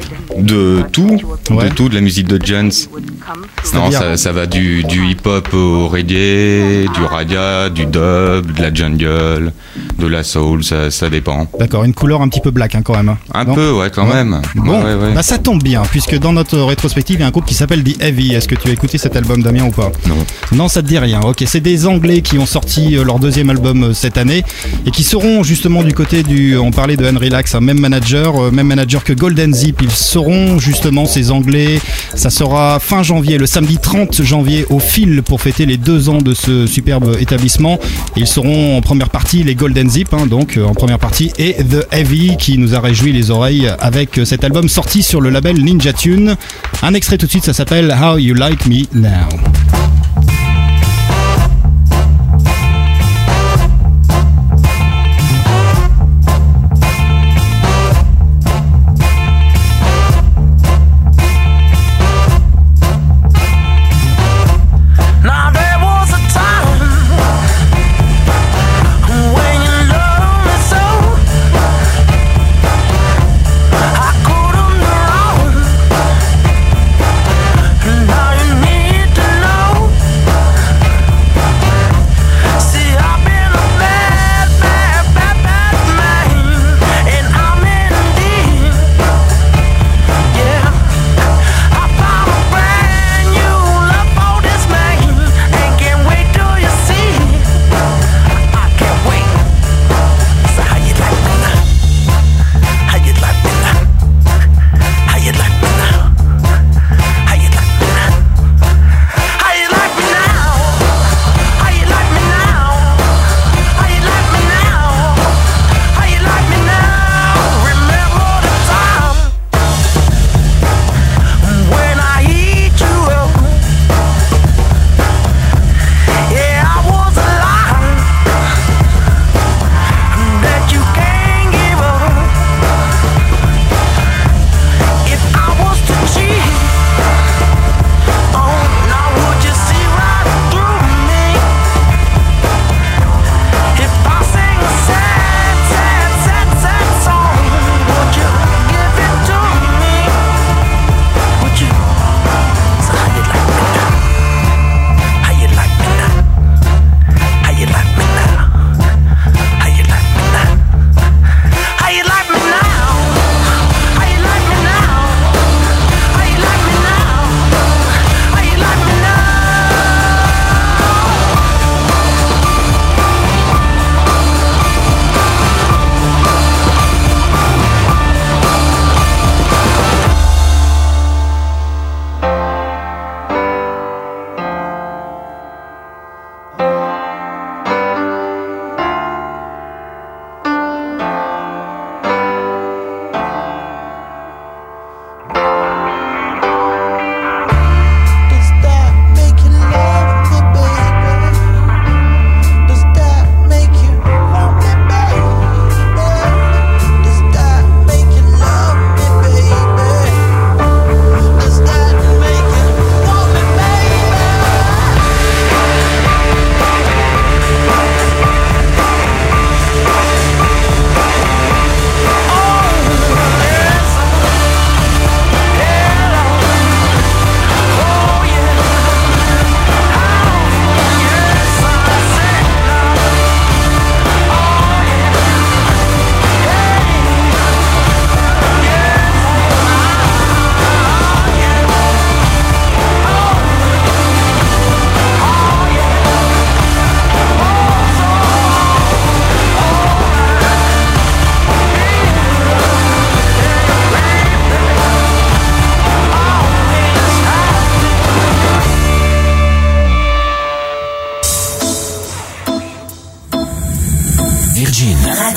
De tout, Ouais. de tout, de la musique de Jones. Non, C'est-à-dire ça, ça va du, du hip-hop au reggae, du raga, du dub, de la jungle, de la soul, ça, ça dépend. D'accord, une couleur un petit peu black hein, quand même. Un Non peu, ouais, quand Ouais. même. Bon, Ouais, ouais, ouais. bah ça tombe bien, puisque dans notre rétrospective, il y a un groupe qui s'appelle The Heavy. Est-ce que tu as écouté cet album, Damien, ou pas? Non. Non, ça te dit rien. Ok, c'est des Anglais qui ont sorti euh, leur deuxième album euh, cette année et qui seront justement du côté du. On parlait de Unrelax, un même manager, euh, même manager que Golden Zip. Ils seront justement ces Anglais. Ça sera fin janvier, le samedi trente janvier au Fil pour fêter les deux ans de ce superbe établissement. Et ils seront en première partie les Golden Zip, hein, donc euh, en première partie, et The Heavy qui nous a réjoui les oreilles avec euh, cet album sorti sur le label Ninja Tune. Un extrait tout de suite, ça s'appelle How You Like Me Now. Now there was a time when you loved me so I couldn't be wrong. Now you need to know.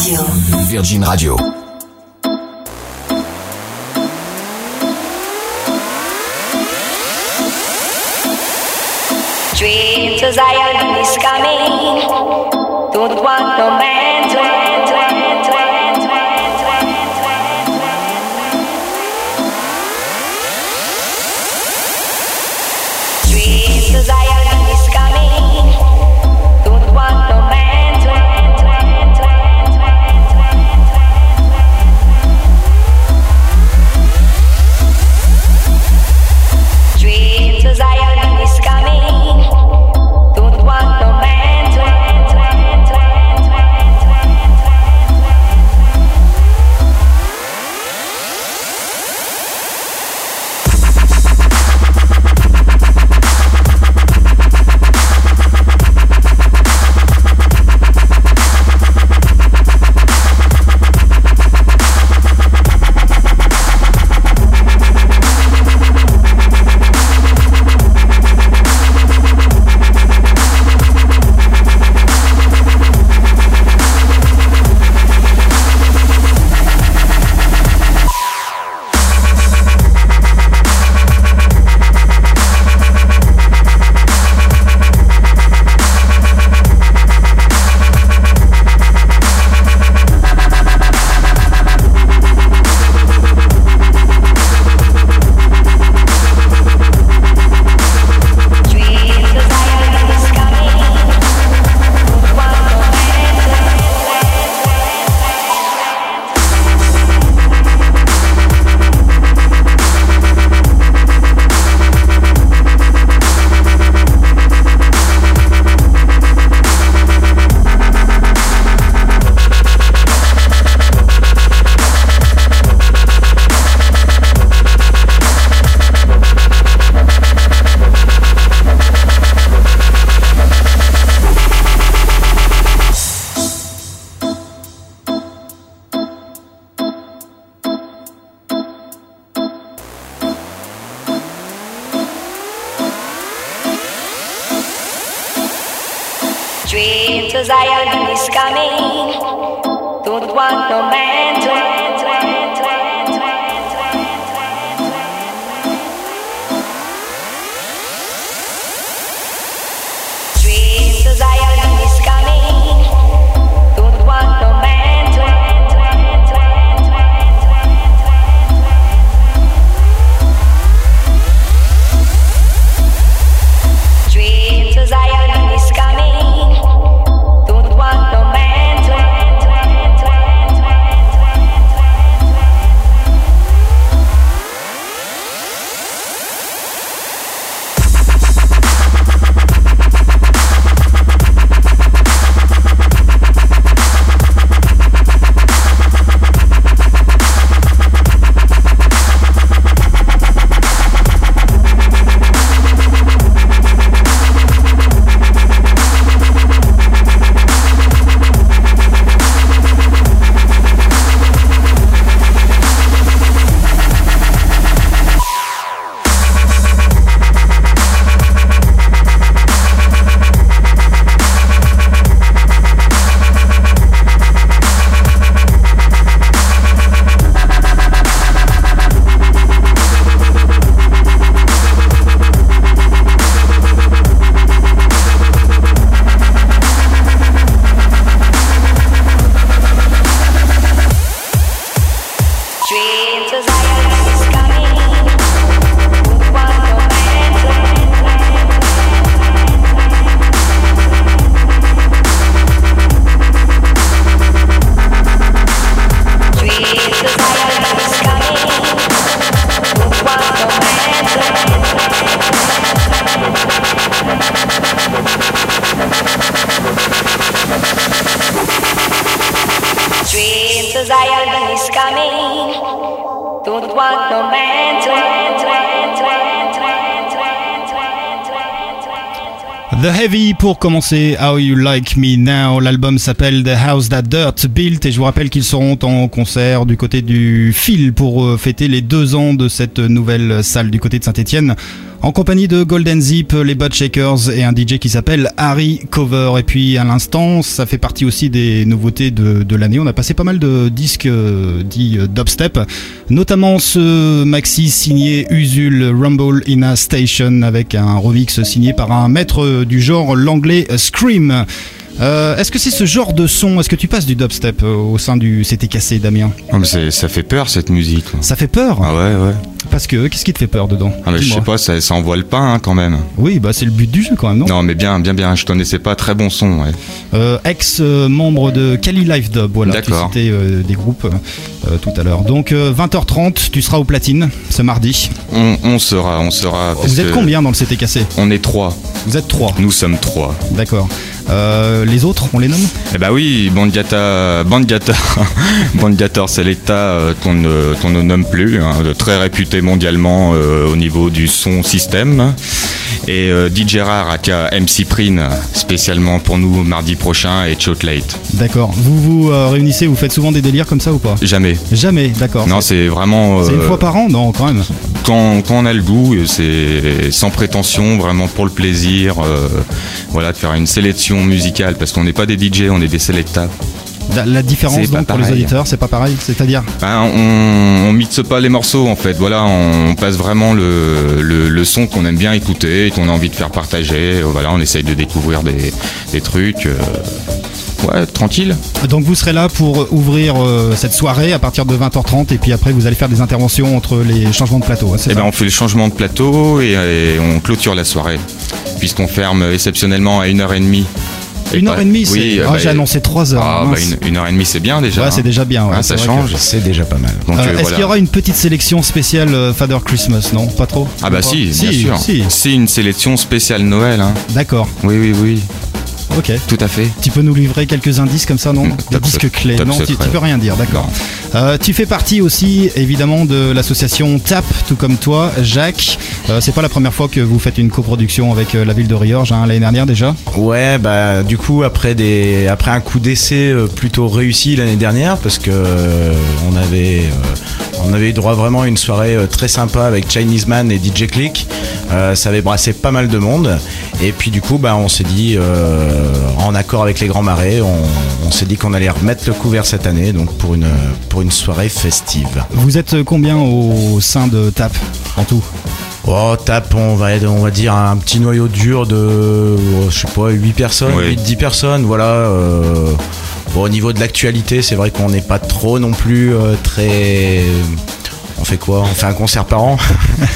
Radio. Virgin Radio. Dream to Zion is coming. Don't want no man to Dream to Zion is coming. Don't want no man to Dream to Zion is coming. Don't want no man to Dream to Zion is coming. Don't want no man to Dream to Zion is coming. Don't want no man to Dream to Zion is coming. Don't want no man to Zion is coming. Don't want no man to The Heavy pour commencer How You Like Me Now. L'album s'appelle The House That Dirt Built et je vous rappelle qu'ils seront en concert du côté du Fil pour fêter les deux ans de cette nouvelle salle du côté de Saint-Etienne En compagnie de Golden Zip, les Butt Shakers et un D J qui s'appelle Harry Cover. Et puis à l'instant, ça fait partie aussi des nouveautés de, de l'année. On a passé pas mal de disques euh, dits euh, dubstep, notamment ce maxi signé Usul, Rumble in a Station, avec un remix signé par un maître du genre, l'anglais Scream. Euh, est-ce que c'est ce genre de son? Est-ce que tu passes du dubstep euh, au sein du C T K C, Damien? Oh, mais c'est- ça fait peur cette musique. Ça fait peur? Ah ouais, ouais. Parce que, qu'est-ce qui te fait peur dedans? Ah mais je Dis-moi. sais pas, ça, ça envoie le pain hein, quand même. Oui, bah c'est le but du jeu quand même, non? Non mais bien, bien, bien, je connaissais pas, très bon son, ouais. Euh, ex-membre de Cali Life Dub, voilà, tu D'accord. citais euh, des groupes euh, tout à l'heure. Donc euh, vingt heures trente, tu seras au platine ce mardi. On, on sera, on sera. parce Vous êtes que combien dans le C T K C? On est trois. Vous êtes trois. Nous sommes trois. D'accord. Euh, les autres, on les nomme? Eh bah oui, Bandiata, Bandiata, Bandiator Selecta, euh, qu'on ne, qu'on ne nomme plus, hein, de très réputé mondialement euh, au niveau du son système. Et euh, D J Rare aka M C Prine, spécialement pour nous mardi prochain, et Chocolate. D'accord. Vous vous euh, réunissez, vous faites souvent des délires comme ça ou pas? Jamais. Jamais, d'accord. Non, c'est vraiment. C'est une euh, fois par an? Non, quand même. Quand, quand on a le goût, c'est sans prétention, vraiment pour le plaisir, euh, voilà, de faire une sélection musicale, parce qu'on n'est pas des D J, on est des selecta. La, la différence C'est pas donc pour les pareil. auditeurs, c'est pas pareil? C'est-à-dire? Hein, on, on mixe pas les morceaux en fait, voilà, on passe vraiment le, le, le son qu'on aime bien écouter et qu'on a envie de faire partager. Voilà, on essaye de découvrir des, des trucs. euh, Ouais, tranquille. Donc vous serez là pour ouvrir euh, cette soirée à partir de vingt heures trente et puis après vous allez faire des interventions entre les changements de plateau, hein, c'est Eh ça? ben, on fait le changement de plateau et, et on clôture la soirée, puisqu'on ferme exceptionnellement à une heure et demie. Une heure et demie, c'est... Oui, Ah, bah, j'ai annoncé trois heures. Ah, mince. bah, une, une heure et demie, c'est bien déjà. Ouais, c'est hein. déjà bien. Ouais, Hein, c'est ça vrai change. que- C'est déjà pas mal. Donc, Euh, euh, Est-ce voilà. qu'il y aura une petite sélection spéciale euh, Father Christmas? Non, pas trop? Ah bah Pas si, si, bien sûr. si. C'est une sélection spéciale Noël. Hein. D'accord, Oui, oui, oui, ok. tout à fait. Tu peux nous livrer quelques indices comme ça, non? Mm, Des top disques sec- clés. top Non, tu, tu secret. peux rien dire, d'accord. Euh, tu fais partie aussi, évidemment, de l'association T A P, tout comme toi, Jacques. Euh, c'est pas la première fois que vous faites une coproduction avec euh, la ville de Riorges, hein, l'année dernière déjà? Ouais, bah du coup après des après un coup d'essai euh, plutôt réussi l'année dernière, parce que euh, on avait euh, on avait eu droit vraiment à une soirée euh, très sympa avec Chinese Man et D J Click. Euh, ça avait brassé pas mal de monde, et puis du coup bah on s'est dit euh, en accord avec les Grands Marais, on, on s'est dit qu'on allait remettre le couvert cette année, donc pour une pour une soirée festive. Vous êtes combien au sein de T A P en tout? Oh, tape, on va, on va dire un petit noyau dur de, oh, je sais pas, huit personnes, Oui. huit dix personnes, voilà. euh, bon, au niveau de l'actualité, c'est vrai qu'on n'est pas trop non plus euh, très... On fait quoi? On fait un concert par an.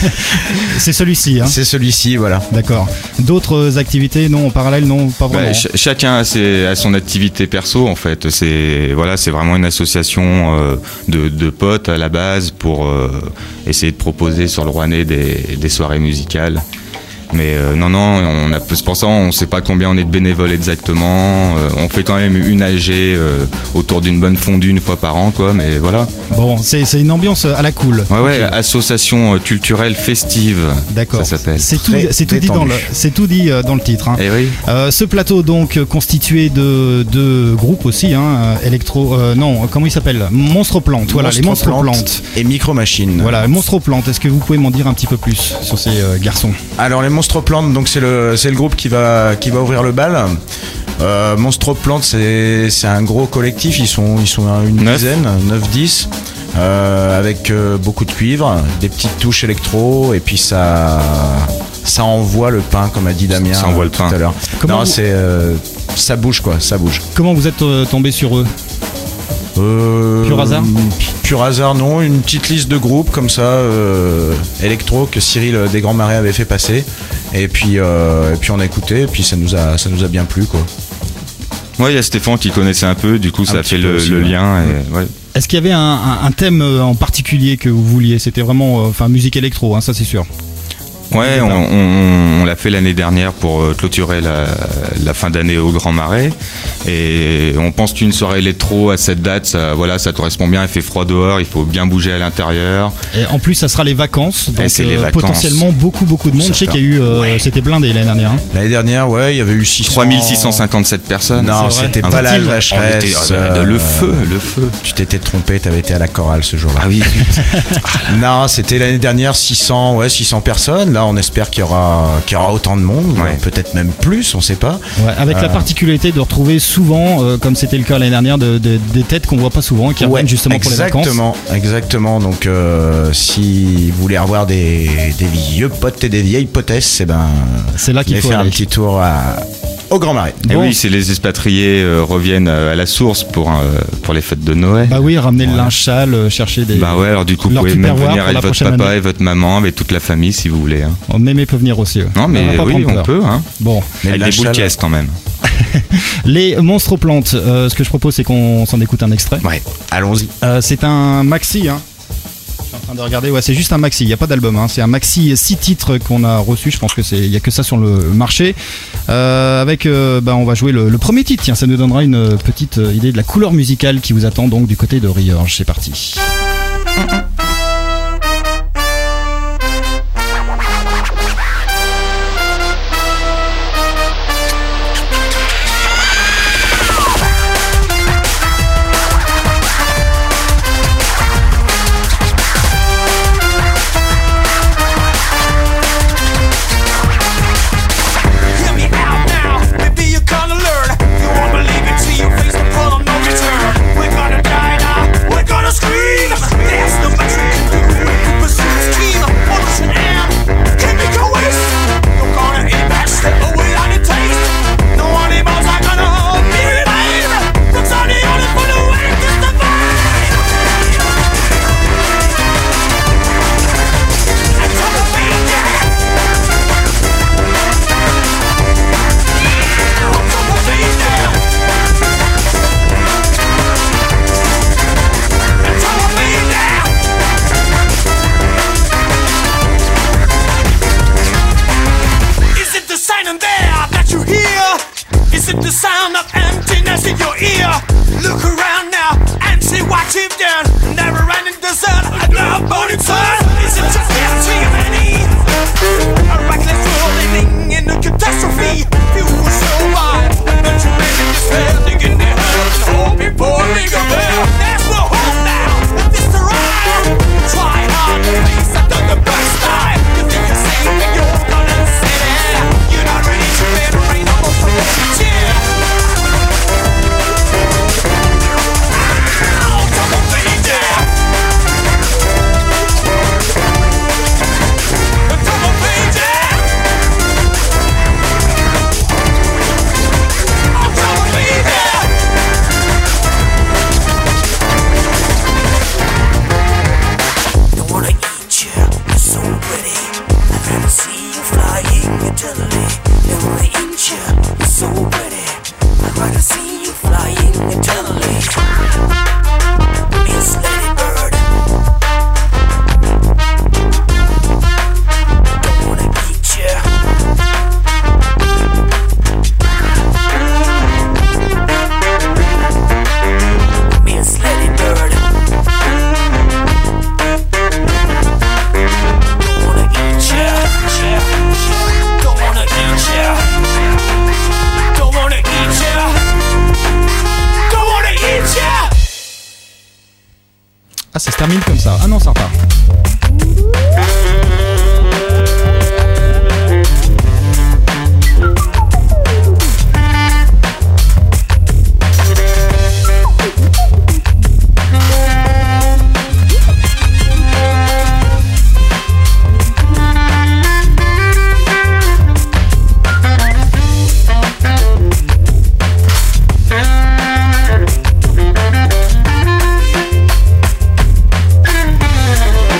C'est celui-ci, hein? C'est celui-ci, voilà. D'accord. D'autres activités, non, en parallèle, non, pas vraiment. Bah, ch- chacun a, ses- a son activité perso en fait. C'est voilà, c'est vraiment une association euh, de, de potes à la base pour euh, essayer de proposer sur le Rouennais des, des soirées musicales. Mais euh, non, non, on a c'est pour ça on sait pas combien on est de bénévoles exactement. Euh, on fait quand même une A G euh, autour d'une bonne fondue une fois par an, quoi. Mais voilà. Bon, c'est c'est une ambiance à la cool. Ouais, ouais, association euh, culturelle festive. D'accord. Ça s'appelle. C'est tout, Très c'est tout dit dans le, détendu. c'est tout dit euh, dans le titre. Hein. Eh oui. Euh, ce plateau donc euh, constitué de, de groupes aussi, hein, euh, électro, euh, non, comment il s'appelle? Monstre Plante. Voilà, les Monstres Plante Plantes. et Micro Machine. Voilà, Monstre Plante. Est-ce que vous pouvez m'en dire un petit peu plus sur ces euh, garçons? Alors les Monstres Plantes, donc c'est le c'est le groupe qui va qui va ouvrir le bal. Euh, Monstres Plantes, c'est c'est un gros collectif. Ils sont ils sont une Neuf. dizaine, neuf dix, euh, avec euh, beaucoup de cuivre, des petites touches électro, et puis ça ça envoie le pain, comme a dit Damien Ça envoie le euh, tout pain. à l'heure. Comment Non, vous- c'est euh, ça bouge quoi, ça bouge. Comment vous êtes euh, tombé sur eux? Euh, Pur hasard Pur hasard, non. Une petite liste de groupes comme ça, euh, électro, que Cyril euh, des Grands Marais avait fait passer. Et puis, euh, et puis on a écouté, et puis ça nous a, ça nous a bien plu, quoi. Ouais, il y a Stéphane qui connaissait un peu, du coup ça a petit fait peu le, aussi, le ouais. lien. Et, ouais. Est-ce qu'il y avait un, un- un thème euh, en particulier que vous vouliez? C'était vraiment, euh, enfin, musique électro, hein, ça c'est sûr. Ouais, on, on- on l'a fait l'année dernière pour euh, clôturer la, la fin d'année au Grand Marais. Et on pense qu'une soirée électro à cette date, ça, voilà, ça correspond bien. Il fait froid dehors, il faut bien bouger à l'intérieur. Et en plus, ça sera les vacances, donc Et c'est les euh, vacances. potentiellement beaucoup beaucoup de monde. Je sais qu'il y a eu, euh, c'était blindé l'année dernière. Hein. L'année dernière, ouais, il y avait eu six cents... trois mille six cent cinquante-sept personnes. Non, C'est vrai. c'était Un pas la petit- vacheresse. on était- euh, le feu, le feu. Tu t'étais trompé, t'avais été à la chorale ce jour-là. Ah oui. Non, c'était l'année dernière six cents, ouais, six cents personnes. là, on espère qu'il y aura, qu'il y aura autant de monde, Ouais. peut-être même plus, on sait pas. Ouais, avec Euh, la particularité de retrouver souvent, euh, comme c'était le cas l'année dernière, de, de- des têtes qu'on voit pas souvent et qui Ouais, reviennent justement pour les vacances. exactement, exactement. Donc, euh, si vous voulez revoir des, des vieux potes et des vieilles potesses, eh ben, C'est là qu'il venez faut faire aller. un petit tour à, au Grand Marais. Et Bon. oui, c'est les expatriés euh, reviennent euh, à la source pour, euh, pour les fêtes de Noël. Bah oui, ramener le Voilà. linge sale, euh, chercher des. Bah ouais, alors du coup, vous leur pouvez même tupperware venir pour avec la votre prochaine papa année. et votre maman, avec toute la famille si vous voulez. Hein. Oh, Mémé peut venir aussi. eux. Non, On mais va pas oui, prendre on peur. peut. Hein. Bon, Mais Avec le des linge boules sale- caisse quand même. les monstres plantes. euh, ce que je propose, c'est qu'on s'en écoute un extrait. Ouais, allons-y. Euh, c'est un maxi, hein. Je suis en train de regarder, ouais, c'est juste un maxi, il n'y a pas d'album, hein. C'est un maxi six titres qu'on a reçu, je pense que c'est, il y a que ça sur le marché. Euh, avec, euh, bah, on va jouer le, le premier titre, tiens, ça nous donnera une petite euh, idée de la couleur musicale qui vous attend donc du côté de Riorge. C'est parti. Hear me out now, maybe you're gonna learn. You won't believe it till you face the point of no return. We're gonna die now, we're gonna scream. There's no much we can do. We can pursue this dream. Pollution and chemical waste. We're gonna invest away on the taste. No animals are gonna be remain. That's all the only for the way to survive. And so we'll be dead. Is it the sign in there that you hear? Is it the sound of emptiness in your ear? Look around now and see what you've done. Never ending desert, another burning sun. Is it just too many? A reckless world living in a catastrophe. Few will survive, but too many despair. Digging their hands and hoping for a bigger bear. There's no hope now, if this the right. Try hard to face under the black sky. You think you're safe and you're gonna stay there. You're not ready to bear the rain on the chair. Ow, double baby there. Double baby there. Oh, double baby there. Don't wanna eat you, you're so pretty. I'd rather see you flying eternally. Don't wanna eat you, you're so pretty. I'd rather see you flying eternally. Miss Lady Bird. Don't wanna eat you. Miss Lady Bird. Don't wanna eat ya. Don't wanna eat ya. Don't wanna eat ya. Don't wanna eat ya. Ah, ça se termine comme ça. Ah non, ça repart. Thank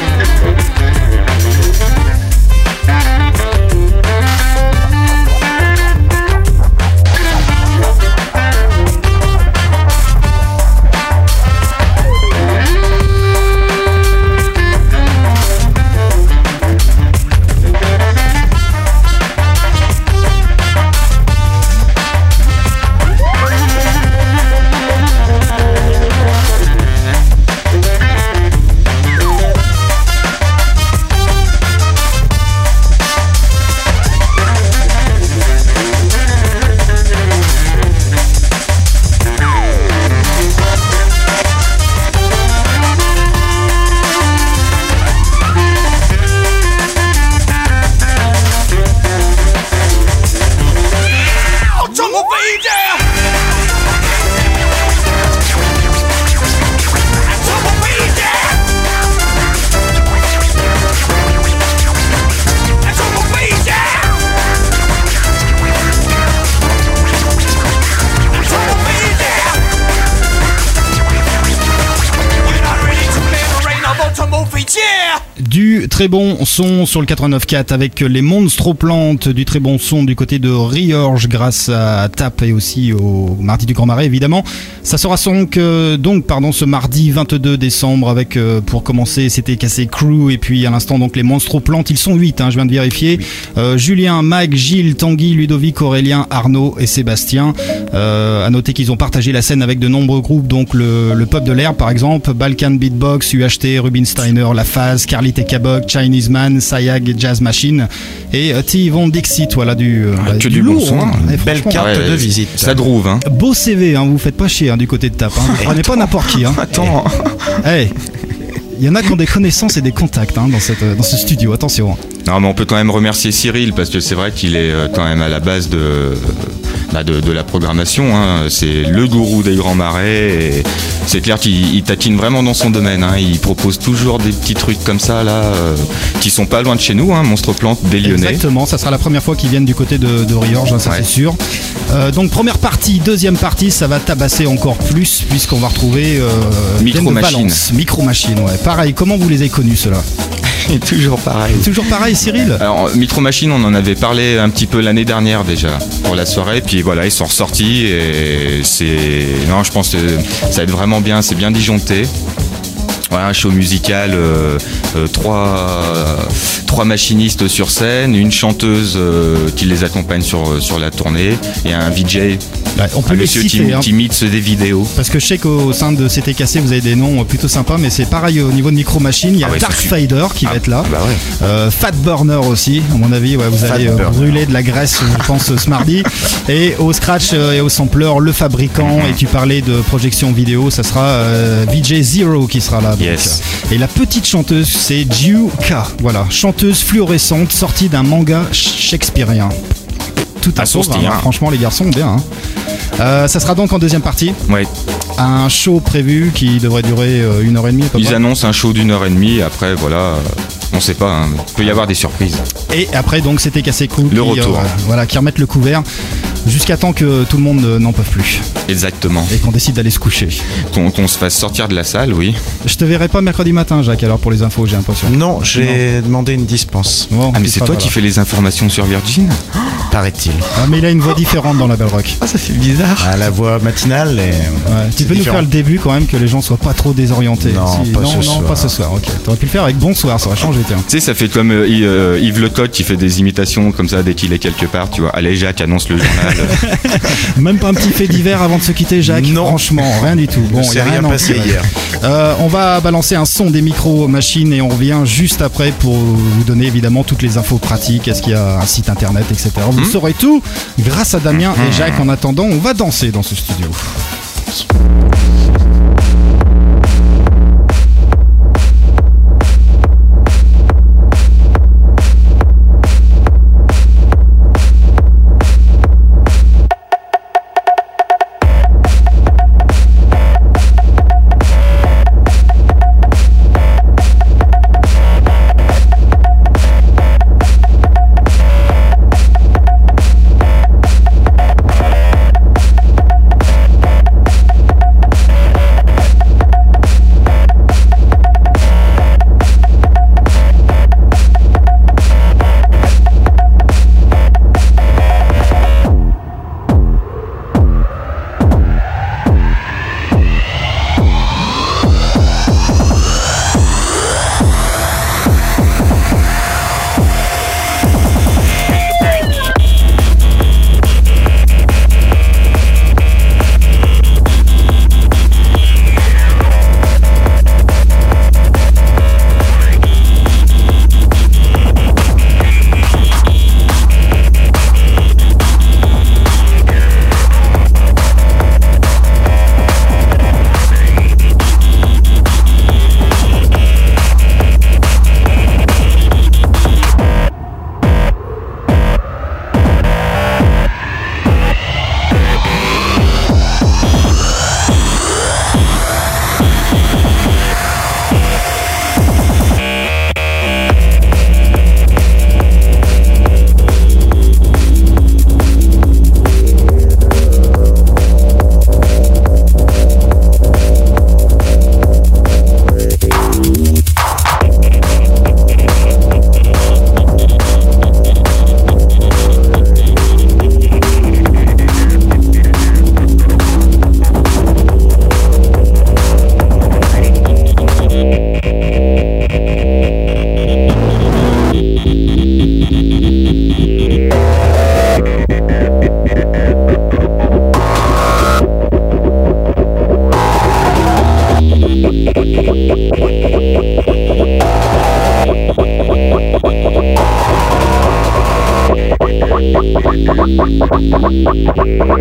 Du très bon son sur le quatre-vingt-neuf quatre avec les Monstroplantes, du très bon son du côté de Riorges grâce à Tap et aussi au Mardi du Grand Marais évidemment. Ça sera donc, euh, donc pardon, ce mardi vingt-deux décembre avec euh, pour commencer c'était Cassé Crew et puis à l'instant donc les Monstroplantes, ils sont huit, hein, je viens de vérifier. Euh, Julien, Mag, Gilles, Tanguy, Ludovic, Aurélien, Arnaud et Sébastien. Euh, à noter qu'ils ont partagé la scène avec de nombreux groupes, donc le, le Pop de l'Air par exemple, Balkan Beatbox, U H T, Rubinsteiner, La Phase, Carly Tekabok, Chinese Man, Sayag, Jazz Machine et euh, T-Von Dixit, voilà du, euh, Ah, que du du bon lourd, son. hein. Et Belle franchement, carte Ouais, de visite. Ça drouve, hein. beau C V, hein, vous faites pas chier hein, du côté de Tap, hein. Vous prenez pas n'importe qui. Hein. Attends. Hey, il y en a qui ont des connaissances et des contacts hein, dans, cette, dans ce studio, attention. Non, mais on peut quand même remercier Cyril parce que c'est vrai qu'il est euh, quand même à la base de, bah, de, de la programmation. Hein. C'est le gourou des Grands Marais et c'est clair qu'il il tatine vraiment dans son domaine. Hein. Il propose toujours des petits trucs comme ça là, euh, qui sont pas loin de chez nous. Hein. Monstroplantes des Lyonnais. Exactement, ça sera la première fois qu'ils viennent du côté de, de Riorges, hein, ça Ouais. c'est sûr. Euh, donc première partie, deuxième partie, ça va tabasser encore plus puisqu'on va retrouver euh, Micro Ken de Machine. Valence. Micro Machine, ouais. Pareil, comment vous les avez connus ceux-là? Toujours pareil. Toujours pareil, Cyril? Alors, Micro Machine, on en avait parlé un petit peu l'année dernière déjà pour la soirée, puis voilà, ils sont ressortis et c'est. Non, je pense que ça va être vraiment bien, c'est bien disjoncté. Voilà, un show musical, euh, euh, trois, trois machinistes sur scène, une chanteuse euh, qui les accompagne sur, sur la tournée et un V J, Ouais, on peut un les monsieur citer, qui, hein. qui mixe des vidéos. Parce que je sais qu'au sein de C T K C vous avez des noms plutôt sympas, mais c'est pareil au niveau de Micro Machine. Il y a Ah ouais, Dark ça suit. Fader qui va Ah, être là, bah ouais. euh, Fat Burner aussi, à mon avis. Ouais, vous Fat allez euh, Burner. brûler de la graisse, je pense, ce mardi. Et au scratch euh, et au sampler, le fabricant. Et tu parlais de projection vidéo, ça sera euh, V J Zero qui sera là. donc. Yes. Et la petite chanteuse, c'est Jiuka. Voilà, chanteuse fluorescente sortie d'un manga shakespearien. Tout à À son sauve, style, hein. hein. Franchement, les garçons, bien. Hein. Euh, ça sera donc en deuxième partie. Ouais. Un show prévu qui devrait durer euh, une heure et demie. à peu Ils près. annoncent un show d'une heure et demie, après voilà, euh, on sait pas, hein. Il peut y avoir des surprises. Et après donc c'était Cassé Crew Le qui, retour. euh, voilà, qui remettent le couvert jusqu'à temps que tout le monde euh, n'en peut plus Exactement. et qu'on décide d'aller se coucher. Qu'on qu'on se fasse sortir de la salle, oui. Je te verrai pas mercredi matin, Jacques, alors pour les infos, j'ai l'impression. Non, j'ai demandé une dispense, Bon, Ah mais tu c'est seras toi pas qui là. fais les informations sur Virgin? paraît-il. Ah, mais il a une voix différente dans la Belle Rock. Ah, ça fait bizarre. À la voix matinale et. Ouais, tu peux nous faire le début quand même, que les gens soient pas trop désorientés. Non, pas non, ce non, soir. pas ce soir. Ok. T'aurais pu le faire avec Bonsoir, ça aurait changé, tiens. Tu sais, ça fait comme euh, Yves, euh, Yves Lecoq qui fait des imitations comme ça dès qu'il est quelque part, tu vois. Allez, Jacques, annonce le journal. Même pas un petit fait divers avant de se quitter, Jacques. Non. Franchement, rien du tout. Bon, Il y a s'est rien à en passé tirer. hier. Euh, on va balancer un son des micro-machines et on revient juste après pour vous donner évidemment toutes les infos pratiques. Est-ce qu'il y a un site internet, et cetera. Vous Mmh. saurez tout grâce à Damien et Jacques. En attendant, on va danser dans ce studio. We'll be right back.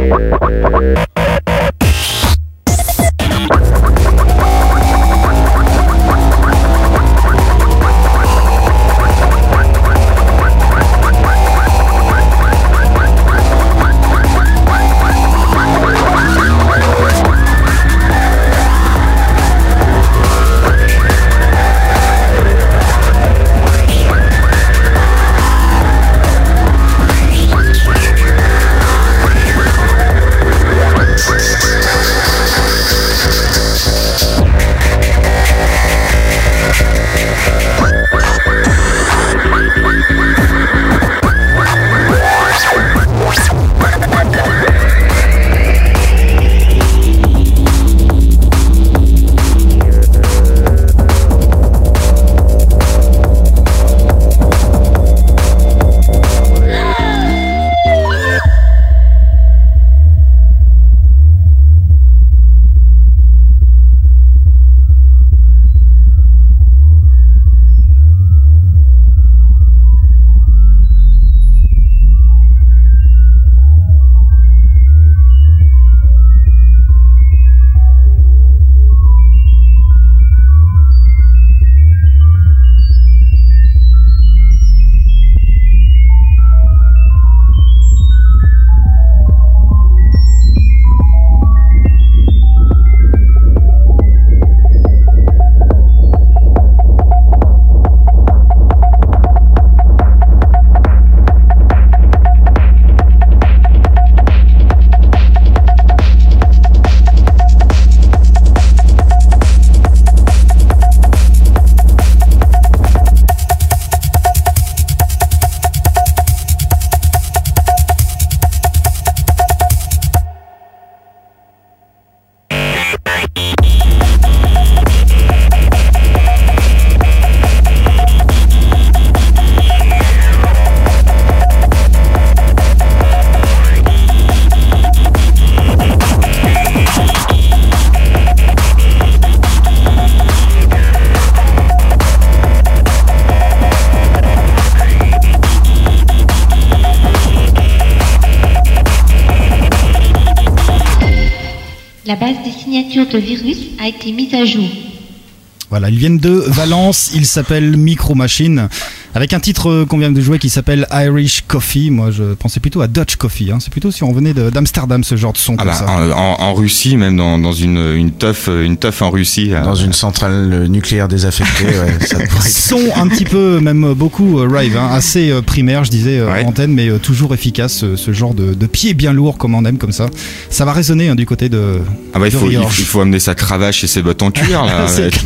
La base des signatures de virus a été mise à jour. Voilà, ils viennent de Valence, ils s'appellent Micro Machine, avec un titre qu'on vient de jouer qui s'appelle Irish Coffee. Moi je pensais plutôt à Dutch Coffee, hein. C'est plutôt si on venait de, d'Amsterdam, ce genre de son ah comme bah, ça. En, en, en Russie, même dans, dans une, une teuf une teuf en Russie. Dans euh, une centrale nucléaire désaffectée, ouais, ça pourrait être... Son un petit peu, même beaucoup euh, rave, hein, assez euh, primaire je disais euh, ouais. en antenne, mais euh, toujours efficace, euh, ce genre de, de pied bien lourd comme on aime comme ça. Ça va résonner hein, du côté de Ah bah il de faut, il, Riorge. il faut amener sa cravache et ses bottes en cuir là.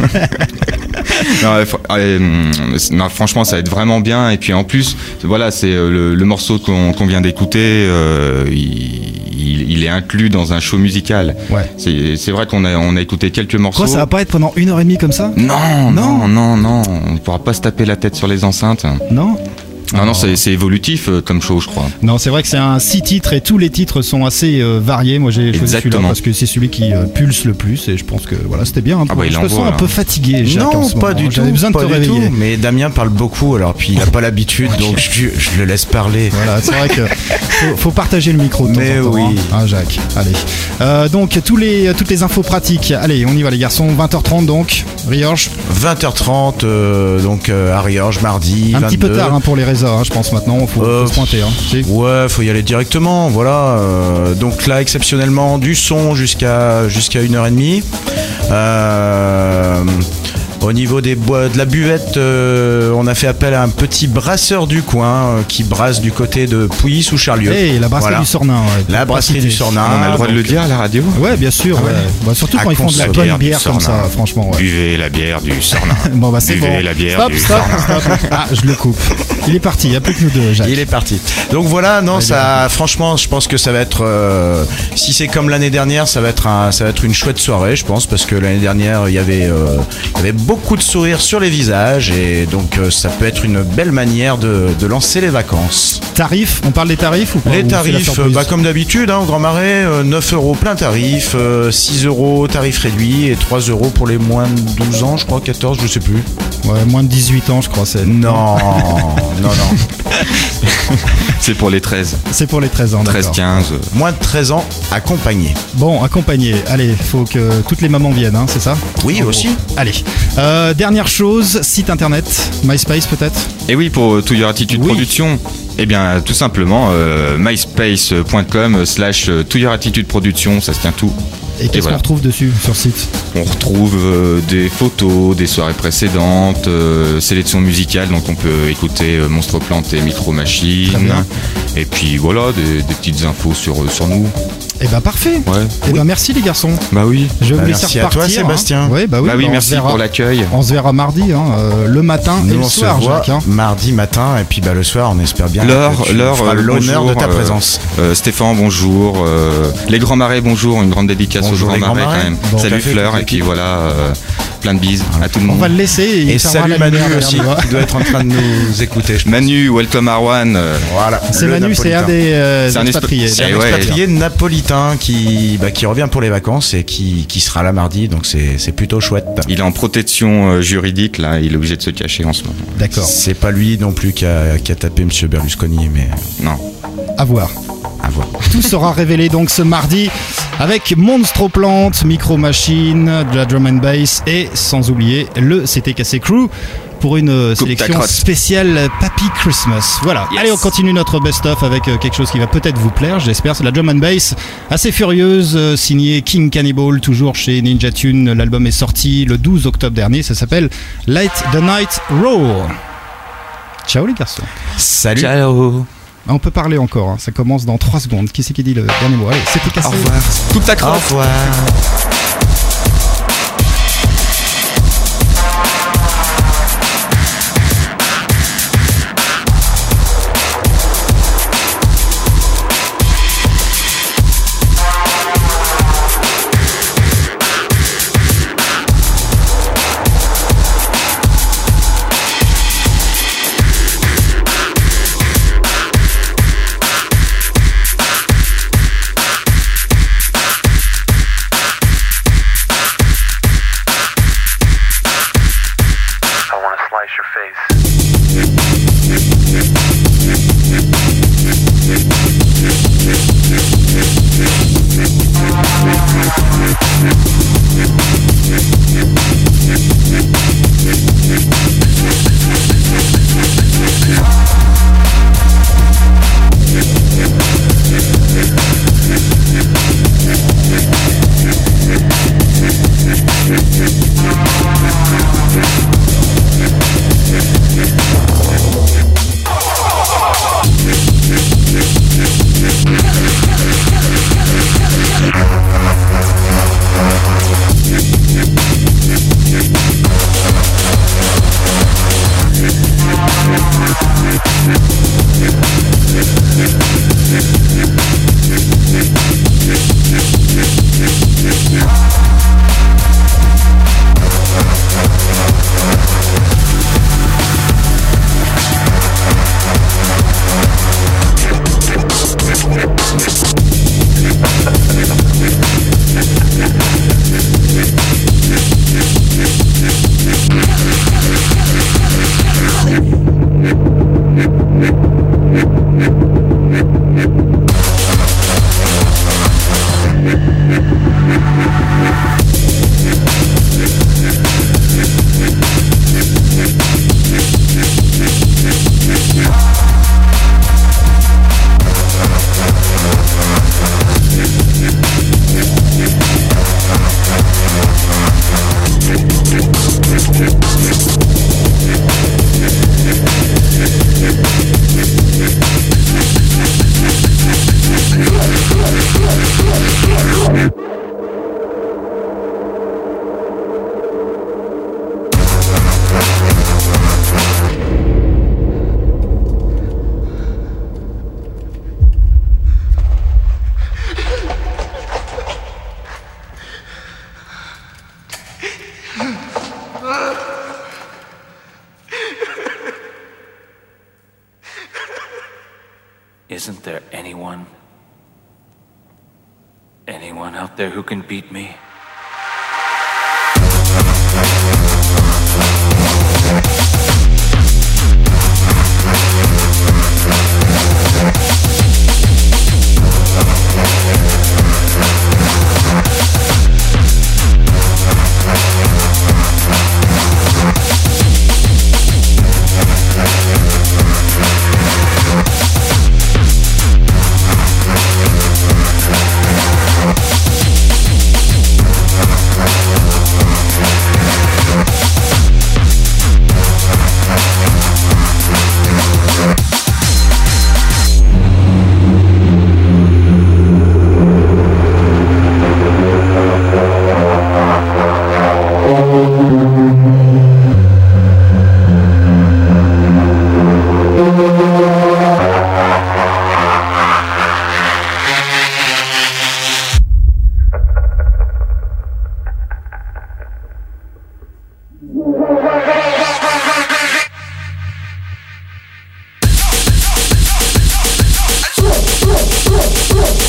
non, euh, non, franchement, ça va être vraiment bien. Et puis en plus, voilà, c'est le, le morceau qu'on, qu'on vient d'écouter. Euh, il, il, il est inclus dans un show musical. Ouais. C'est, c'est vrai qu'on a, on a écouté quelques morceaux. Quoi, ça va pas être pendant une heure et demie comme ça ? Non, non, non, non. On ne pourra pas se taper la tête sur les enceintes. Non. Non, non, c'est, c'est évolutif euh, comme show, je crois. Non, c'est vrai que c'est un six titres et tous les titres sont assez euh, variés. Moi, j'ai choisi celui-là parce que c'est celui qui euh, pulse le plus et je pense que voilà, c'était bien. Hein, ah bah, je me sens un peu fatigué, Jacques, non, en ce pas moment. du J'avais tout, besoin de pas te du réveiller. tout. Mais Damien parle beaucoup, alors puis il a pas l'habitude, donc je, je le laisse parler. Voilà, c'est vrai que faut, faut partager le micro de temps Mais en temps, oui, hein, hein, Jacques. Allez. Euh, donc tous les toutes les infos pratiques. Allez, on y va les garçons. vingt heures trente donc. Riorge. vingt heures trente euh, donc euh, à Riorge mardi. Un vingt-deux. petit peu tard hein, pour les réseaux, hein, je pense maintenant. Faut, Euh, faut se pointer. Hein. Si. Ouais, faut y aller directement, voilà. Euh, donc là, exceptionnellement, du son jusqu'à jusqu'à une heure et demie. Euh, au niveau des bois, de la buvette, euh, on a fait appel à un petit brasseur du coin euh, qui brasse du côté de Pouilly sous Charlieu. Hey, la brasserie Voilà. du Sornin. Ouais. La brasserie du Sornin. On a le droit de le dire à la radio. Ouais, bien sûr. Ah ouais. Ouais. Bah, surtout À quand ils font de la consommer bonne du bière comme Sornin. ça, franchement. Ouais. Buvez la bière du Sornin. Bon bah c'est Buvez bon. la bière Stop, du stop, Sornin. stop. Ah, je le coupe. Il est parti. Il n'y a plus que nous deux, Jacques. Il est parti. Donc voilà, non, ça, franchement, je pense que ça va être, euh, si c'est comme l'année dernière, ça va être un, ça va être une chouette soirée, je pense, parce que l'année dernière, il y avait, euh, il y avait beaucoup de sourires sur les visages, et donc euh, ça peut être une belle manière de, de lancer les vacances. Tarifs, on parle des tarifs ou pas? Les Ou c'est la tarifs, surprise bah, comme d'habitude, hein, au Grand Marais, euh, neuf euros plein tarif, euh, six euros tarif réduit et trois euros pour les moins de douze ans, je crois, quatorze, je sais plus. Ouais, moins de dix-huit ans, je crois. C'est... Non, non, non. C'est c'est pour les treize. C'est pour les treize ans, treize d'accord. quinze. Moins de treize ans, accompagné. Bon, accompagné. Allez, faut que toutes les mamans viennent, hein, c'est ça? Oui, En aussi. gros. Allez. Euh, dernière chose, site internet, MySpace peut-être? Et oui, pour euh, To Your Attitude Oui. Production, eh bien, tout simplement, euh, myspace point com slash To Your Attitude Production, ça se tient tout. Et qu'est-ce voilà. qu'on retrouve dessus, sur le site? On retrouve euh, des photos des soirées précédentes, euh, sélection musicale, donc on peut écouter euh, Monstre Plante et Micro Très Machine. bien. Et puis voilà, des, des petites infos sur, euh, sur nous. Eh ben parfait. Ouais. Eh ben merci les garçons. Bah oui. Je vais Bah, vous laisser merci à repartir. toi, Sébastien. Hein. Ouais, bah oui, Bah oui, bah, on merci se verra- pour l'accueil. On se verra mardi, hein, euh, le matin et Nous, le on soir, se voit Jacques. Hein. mardi matin, et puis bah, le soir, on espère bien L'heure, que tu l'heure, feras euh, l'honneur de bonjour, ta euh, présence. euh, Stéphane, bonjour. euh, les Grands Marais, bonjour. Une grande dédicace Bonjour, aux les Grands Grands Marais quand Marais. même. Bon, Salut tout à fait, Fleur, toute et puis l'équipe. voilà, euh, plein de bises à tout le On monde. va le laisser et, il Et fermera salut la Manu lumière derrière aussi, nous, hein. qui doit être en train de nous écouter. je pense. Manu, welcome Arwan. euh, Voilà. C'est le Manu, c'est un Napolitain. des euh, C'est un expatriés. espa- C'est un Eh ouais, expatrié napolitain qui, bah, qui revient pour les vacances et qui, qui sera là mardi, donc c'est c'est plutôt chouette. Il est en protection euh, juridique, là, il est obligé de se cacher en ce moment. D'accord, C'est pas lui non plus qui a, qui a tapé Monsieur Berlusconi, mais Non. à voir. à voir. Tout sera révélé donc ce mardi avec Monstro Plante, Micro Machine, de la drum and bass et sans oublier le C T K C Crew pour une euh, Coupe ta sélection crotte. spéciale Papy Christmas. Voilà. Yes. Allez, on continue notre best-of avec euh, quelque chose qui va peut-être vous plaire, j'espère. C'est la drum and bass assez furieuse, euh, signée King Cannibal, toujours chez Ninja Tune. L'album est sorti le douze octobre dernier. Ça s'appelle Let the Night Roar. Ciao les garçons. Salut. Ciao. On peut parler encore, hein. Ça commence dans trois secondes. Qui c'est qui dit le dernier mot? Allez, c'était cassé. Au revoir. Coupe ta Au crotte. revoir. I want to slice your face. Isn't there anyone, anyone out there who can beat me? We'll be right back.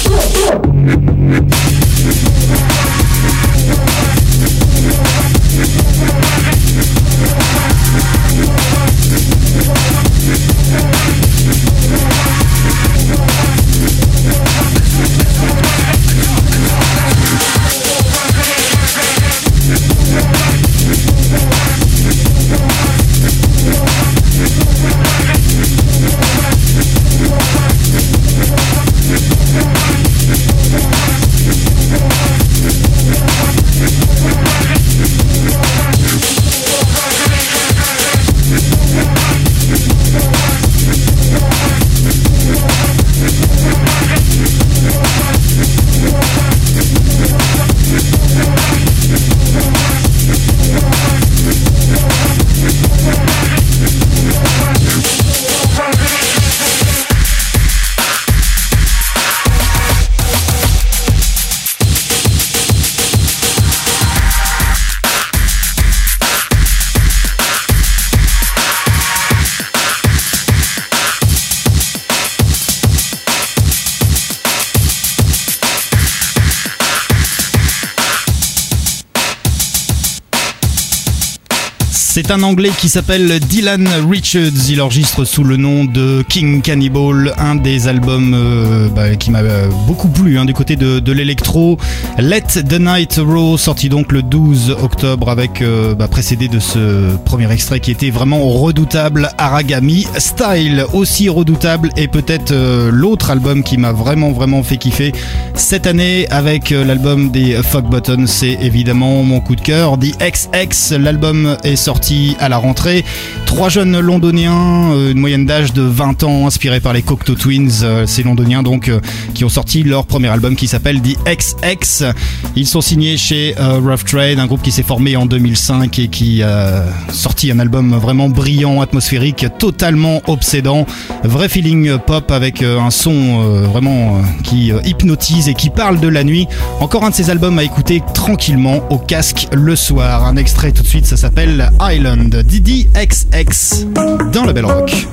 C'est un Anglais qui s'appelle Dylan Richards. Il enregistre sous le nom de King Cannibal, un des albums euh, bah, qui m'a beaucoup plu hein, du côté de, de l'électro. Let the Night Row, sorti donc le douze octobre, avec euh, bah, précédé de ce premier extrait qui était vraiment redoutable, Aragami Style, aussi redoutable, et peut-être euh, l'autre album qui m'a vraiment vraiment fait kiffer cette année avec euh, l'album des Fog Buttons, c'est évidemment mon coup de cœur, The X X. L'album est sorti à la rentrée. Trois jeunes londoniens, euh, une moyenne d'âge de vingt ans, inspirés par les Cocteau Twins, euh, ces londoniens donc, euh, qui ont sorti leur premier album qui s'appelle The X X. Ils sont signés chez euh, Rough Trade, un groupe qui s'est formé en deux mille cinq et qui a sorti un album vraiment brillant, atmosphérique, totalement obsédant. Vrai feeling pop avec euh, un son euh, vraiment euh, qui euh, hypnotise et qui parle de la nuit. Encore un de ces albums à écouter tranquillement au casque le soir. Un extrait tout de suite, ça s'appelle Island, D X X dans la Belle Rock.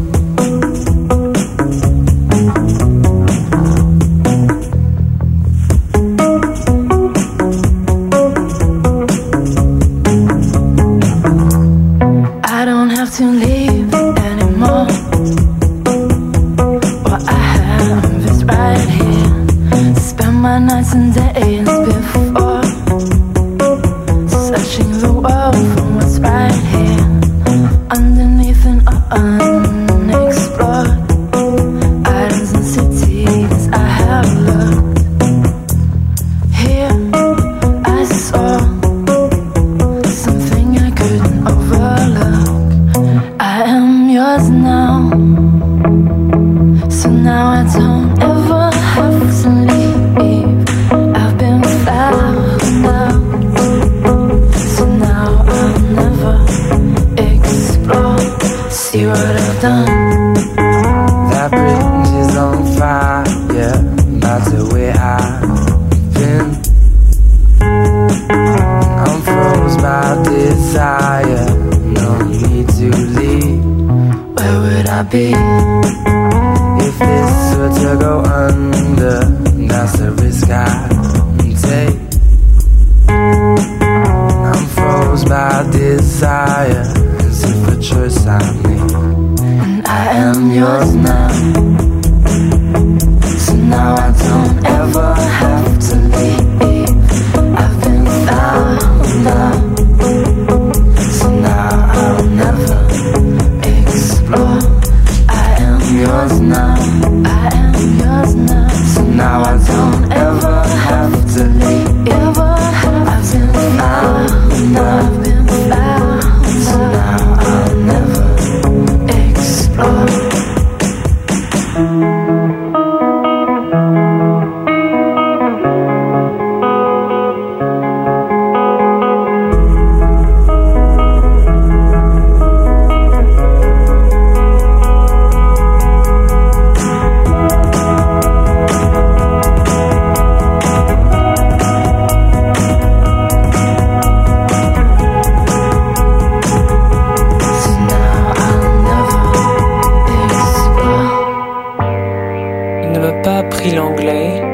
I don't have to leave anymore. What I have is right here. Spend my nights and days before, searching the world for what's right here, underneath and unexplored. Islands and cities I have looked. Here I saw something I couldn't overlook. I am yours now, so now I don't ever have to leave. I've been found out, so now I'll never explore. See what I've done. That bridge is on fire, yeah, that's the way I've been. I'm froze by desire, no need to leave. Where would I be if this were to go under? That's the risk I take. I'm froze by desire, as if a choice I made. And I am yours now, so now I don't ever have to leave. I've been found out, so now I'll never explore. I am yours now, I am yours now, so now I don't ever have to leave. Ever have I've been found, I've been found, so now I'll never explore. Il ne m'a pas appris l'anglais,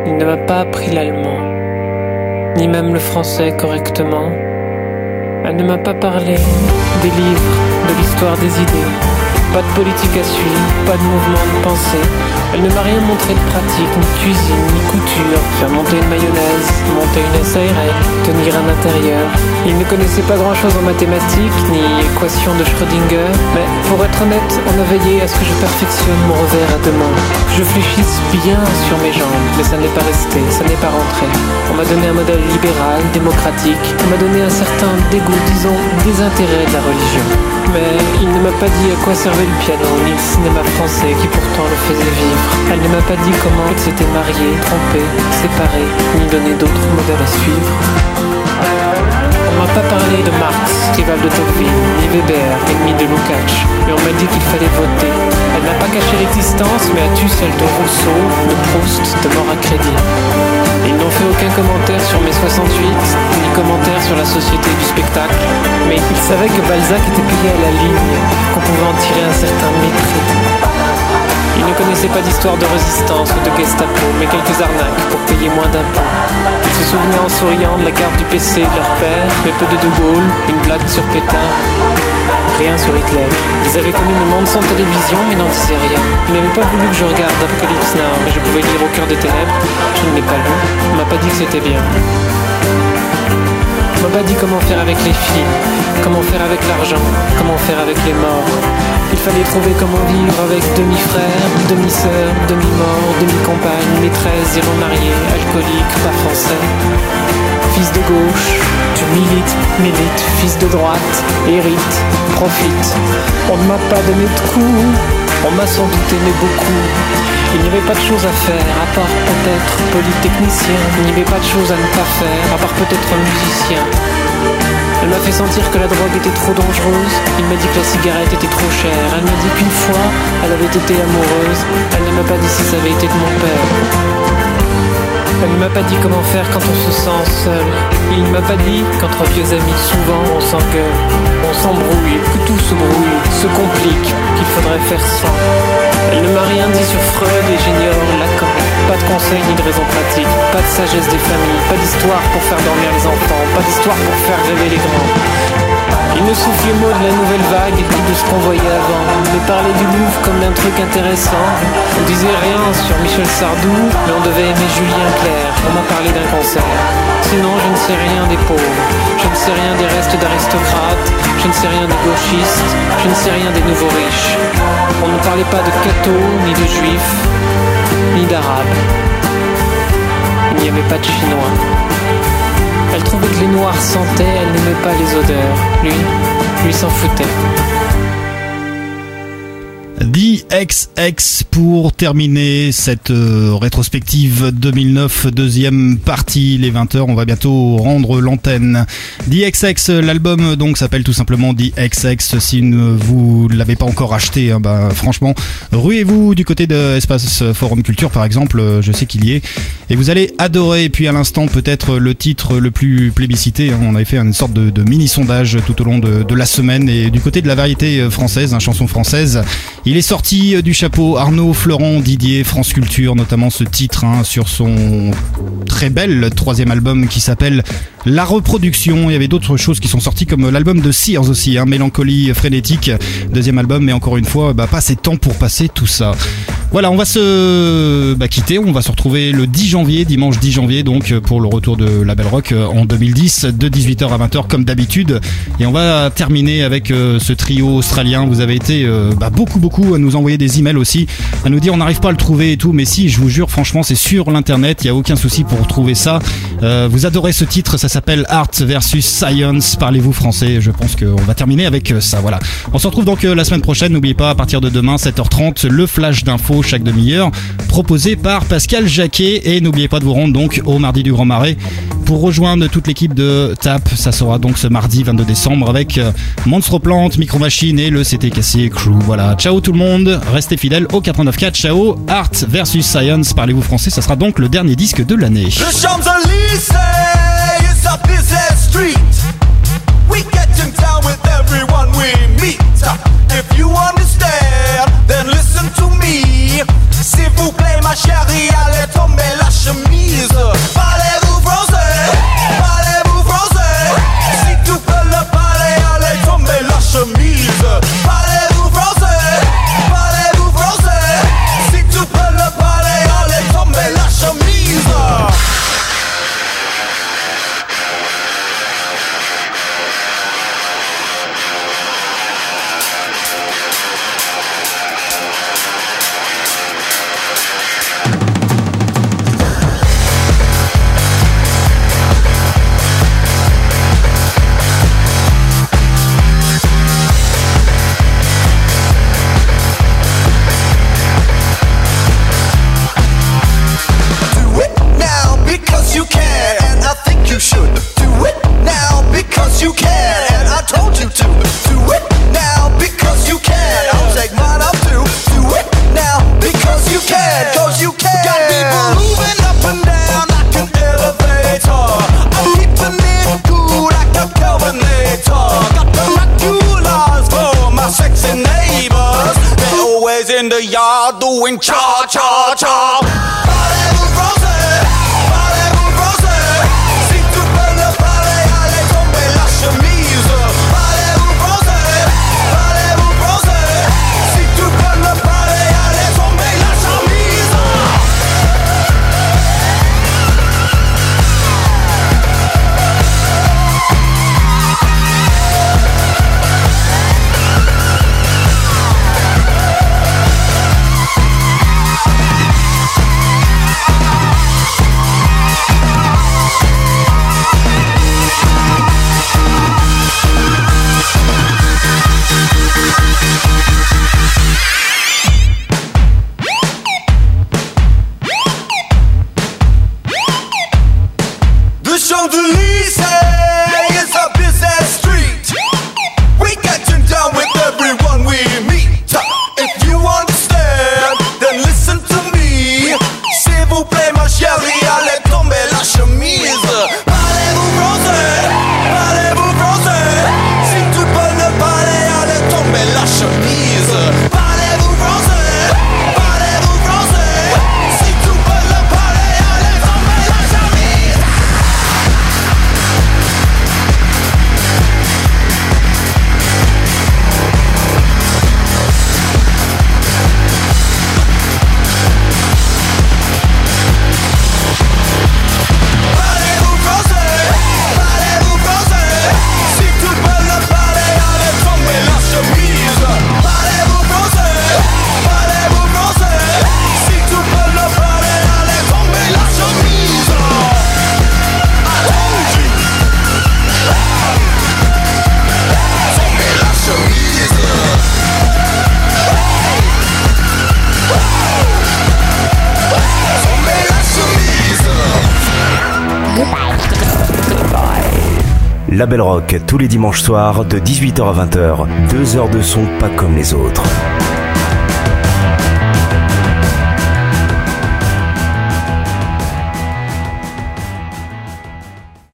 il ne m'a pas appris l'allemand, ni même le français correctement. Elle ne m'a pas parlé des livres, de l'histoire des idées. Pas de politique à suivre, pas de mouvement de pensée. Elle ne m'a rien montré de pratique, ni cuisine, ni couture. Faire monter une mayonnaise, monter une S A R L, tenir un intérieur. Il ne connaissait pas grand chose en mathématiques, ni équations de Schrödinger. Mais pour être honnête, on a veillé à ce que je perfectionne mon revers à deux mains. Que je fléchisse bien sur mes jambes, mais ça n'est pas resté, ça n'est pas rentré. On m'a donné un modèle libéral, démocratique. On m'a donné un certain dégoût, disons, désintérêt de la religion. Mais il ne m'a pas dit à quoi servait le piano, ni le cinéma français qui pourtant le faisait vivre. Elle ne m'a pas dit comment elle s'était mariée, trompée, séparée, ni donné d'autres modèles à suivre. On m'a pas parlé de Marx, rival de Tocqueville, ni Weber, ennemi de Lukács, mais on m'a dit qu'il fallait voter. Elle n'a pas caché l'existence, mais a tu celle de Rousseau, de Proust, de mort à crédit. Ils n'ont fait aucun commentaire sur mai soixante-huit, ni commentaire sur la société du spectacle, mais ils savaient que Balzac était payé à la ligne, qu'on pouvait en tirer un certain mépris. Ils ne connaissaient pas d'histoire de résistance ou de Gestapo, mais quelques arnaques pour payer moins d'impôts. Ils se souvenaient en souriant de la carte du P C de leur père, mais peu de De Gaulle, une blague sur Pétain, rien sur Hitler. Ils avaient connu le monde sans télévision, mais n'en disaient rien. Ils n'avaient pas voulu que je regarde Apocalypse Now, mais je pouvais lire Au cœur des ténèbres. Je ne l'ai pas lu, on m'a pas dit que c'était bien. On m'a pas dit comment faire avec les filles, comment faire avec l'argent, comment faire avec les morts. Il fallait trouver comment vivre avec demi-frère, demi-sœur, demi-mort, demi-compagne, maîtresse, zéro marié, alcoolique, pas français. Fils de gauche, tu milites, milite, fils de droite, hérite, profite. On ne m'a pas donné de coups, on m'a sans doute aimé beaucoup. Il n'y avait pas de choses à faire, à part peut-être polytechnicien. Il n'y avait pas de choses à ne pas faire, à part peut-être musicien. Elle m'a fait sentir que la drogue était trop dangereuse. Il m'a dit que la cigarette était trop chère. Elle m'a dit qu'une fois, elle avait été amoureuse. Elle ne m'a pas dit si ça avait été de mon père. Elle ne m'a pas dit comment faire quand on se sent seul. Il ne m'a pas dit qu'entre vieux amis souvent on s'engueule, on s'embrouille, que tout se brouille, se complique, qu'il faudrait faire sans. Elle ne m'a rien dit sur Freud et j'ignore Lacan. Pas de conseils ni de raisons pratiques, pas de sagesse des familles, pas d'histoire pour faire dormir les enfants, pas d'histoire pour faire rêver les grands. Il me soufflait mot de la nouvelle vague et de ce qu'on voyait avant. Il me parlait du Louvre comme d'un truc intéressant. On disait rien sur Michel Sardou, mais on devait aimer Julien Clerc. On m'a parlé d'un concert. Sinon je ne sais rien des pauvres, je ne sais rien des restes d'aristocrates, je ne sais rien des gauchistes, je ne sais rien des nouveaux riches. On ne parlait pas de cathos, ni de juifs, ni d'arabes. Il n'y avait pas de chinois. Elle trouvait que les noirs sentaient, elle n'aimait pas les odeurs. Lui, lui s'en foutait. D X X pour terminer cette euh, rétrospective deux mille neuf, deuxième partie, les vingt heures, on va bientôt rendre l'antenne. D X X, l'album donc s'appelle tout simplement D X X, si vous ne l'avez pas encore acheté, hein, bah, franchement, ruez-vous du côté de Espace Forum Culture par exemple, je sais qu'il y est, et vous allez adorer. Et puis à l'instant peut-être le titre le plus plébiscité, hein, on avait fait une sorte de, de mini-sondage tout au long de, de la semaine, et du côté de la variété française, hein, chanson française, il est sorti du chapeau Arnaud Florent Didier, France Culture, notamment ce titre hein, sur son très bel troisième album qui s'appelle La Reproduction. Il y avait d'autres choses qui sont sorties comme l'album de Sears aussi, hein, Mélancolie Frénétique, deuxième album, mais encore une fois, bah, pas assez de temps pour passer tout ça. Voilà, on va se bah, quitter, on va se retrouver le dix janvier, dimanche dix janvier, donc pour le retour de La Belle Rock en deux mille dix, de dix-huit heures à vingt heures comme d'habitude. Et on va terminer avec euh, ce trio australien. Vous avez été euh, bah, beaucoup beaucoup à nous envoyer des emails aussi, à nous dire on n'arrive pas à le trouver et tout, mais si, je vous jure, franchement, c'est sur l'internet, il n'y a aucun souci pour trouver ça. Euh, vous adorez ce titre, ça s'appelle Art versus Science, parlez-vous français, je pense qu'on va terminer avec ça, voilà. On se retrouve donc euh, la semaine prochaine, n'oubliez pas, à partir de demain, sept heures trente, le flash d'infos chaque demi-heure, proposé par Pascal Jacquet, et n'oubliez pas de vous rendre donc au mardi du Grand Marais pour rejoindre toute l'équipe de T A P, ça sera donc ce mardi vingt-deux décembre avec euh, Monstre Plante, Micro Machine et le C T K C Crew, voilà. Ciao tout le monde, restez fidèles au quatre-vingt-neuf point quatre, ciao. Art versus Science, parlez-vous français, ça sera donc le dernier disque de l'année. The Champs-Élysées is a busy street. We get in town with everyone we meet. If you understand, then listen to me. S'il vous plaît, ma chérie, allez tomber la chemise. boys in the yard doing cha cha cha. Parlez-vous français, parlez-vous français. Si tu peux ne parler, allez tomber la chemise. Parlez-vous français, parlez-vous français. Si tu peux ne parler, allez tomber la chemise. The Champs-Élysées is a busy street. We getting down with everyone we meet. If you understand, then listen to me. S'il vous plaît, ma chérie, allez tomber la chemise. Parlez-vous français, parlez-vous français. Si tu peux ne parler, allez tomber la chemise. Parlez-vous français, parlez-vous français. Si tu peux ne parler, allez tomber la chemise. Parlez-vous français, parlez-vous français. Si tu peux ne parler, allez tomber la chemise. Parlez-vous français, parlez-vous français. Si tu peux ne parler, allez tomber la chemise. Allons-y. Tomber la chemise. Tomber la chemise. La Belle Rock, tous les dimanches soirs de dix-huit heures à vingt heures. Deux heures de son pas comme les autres.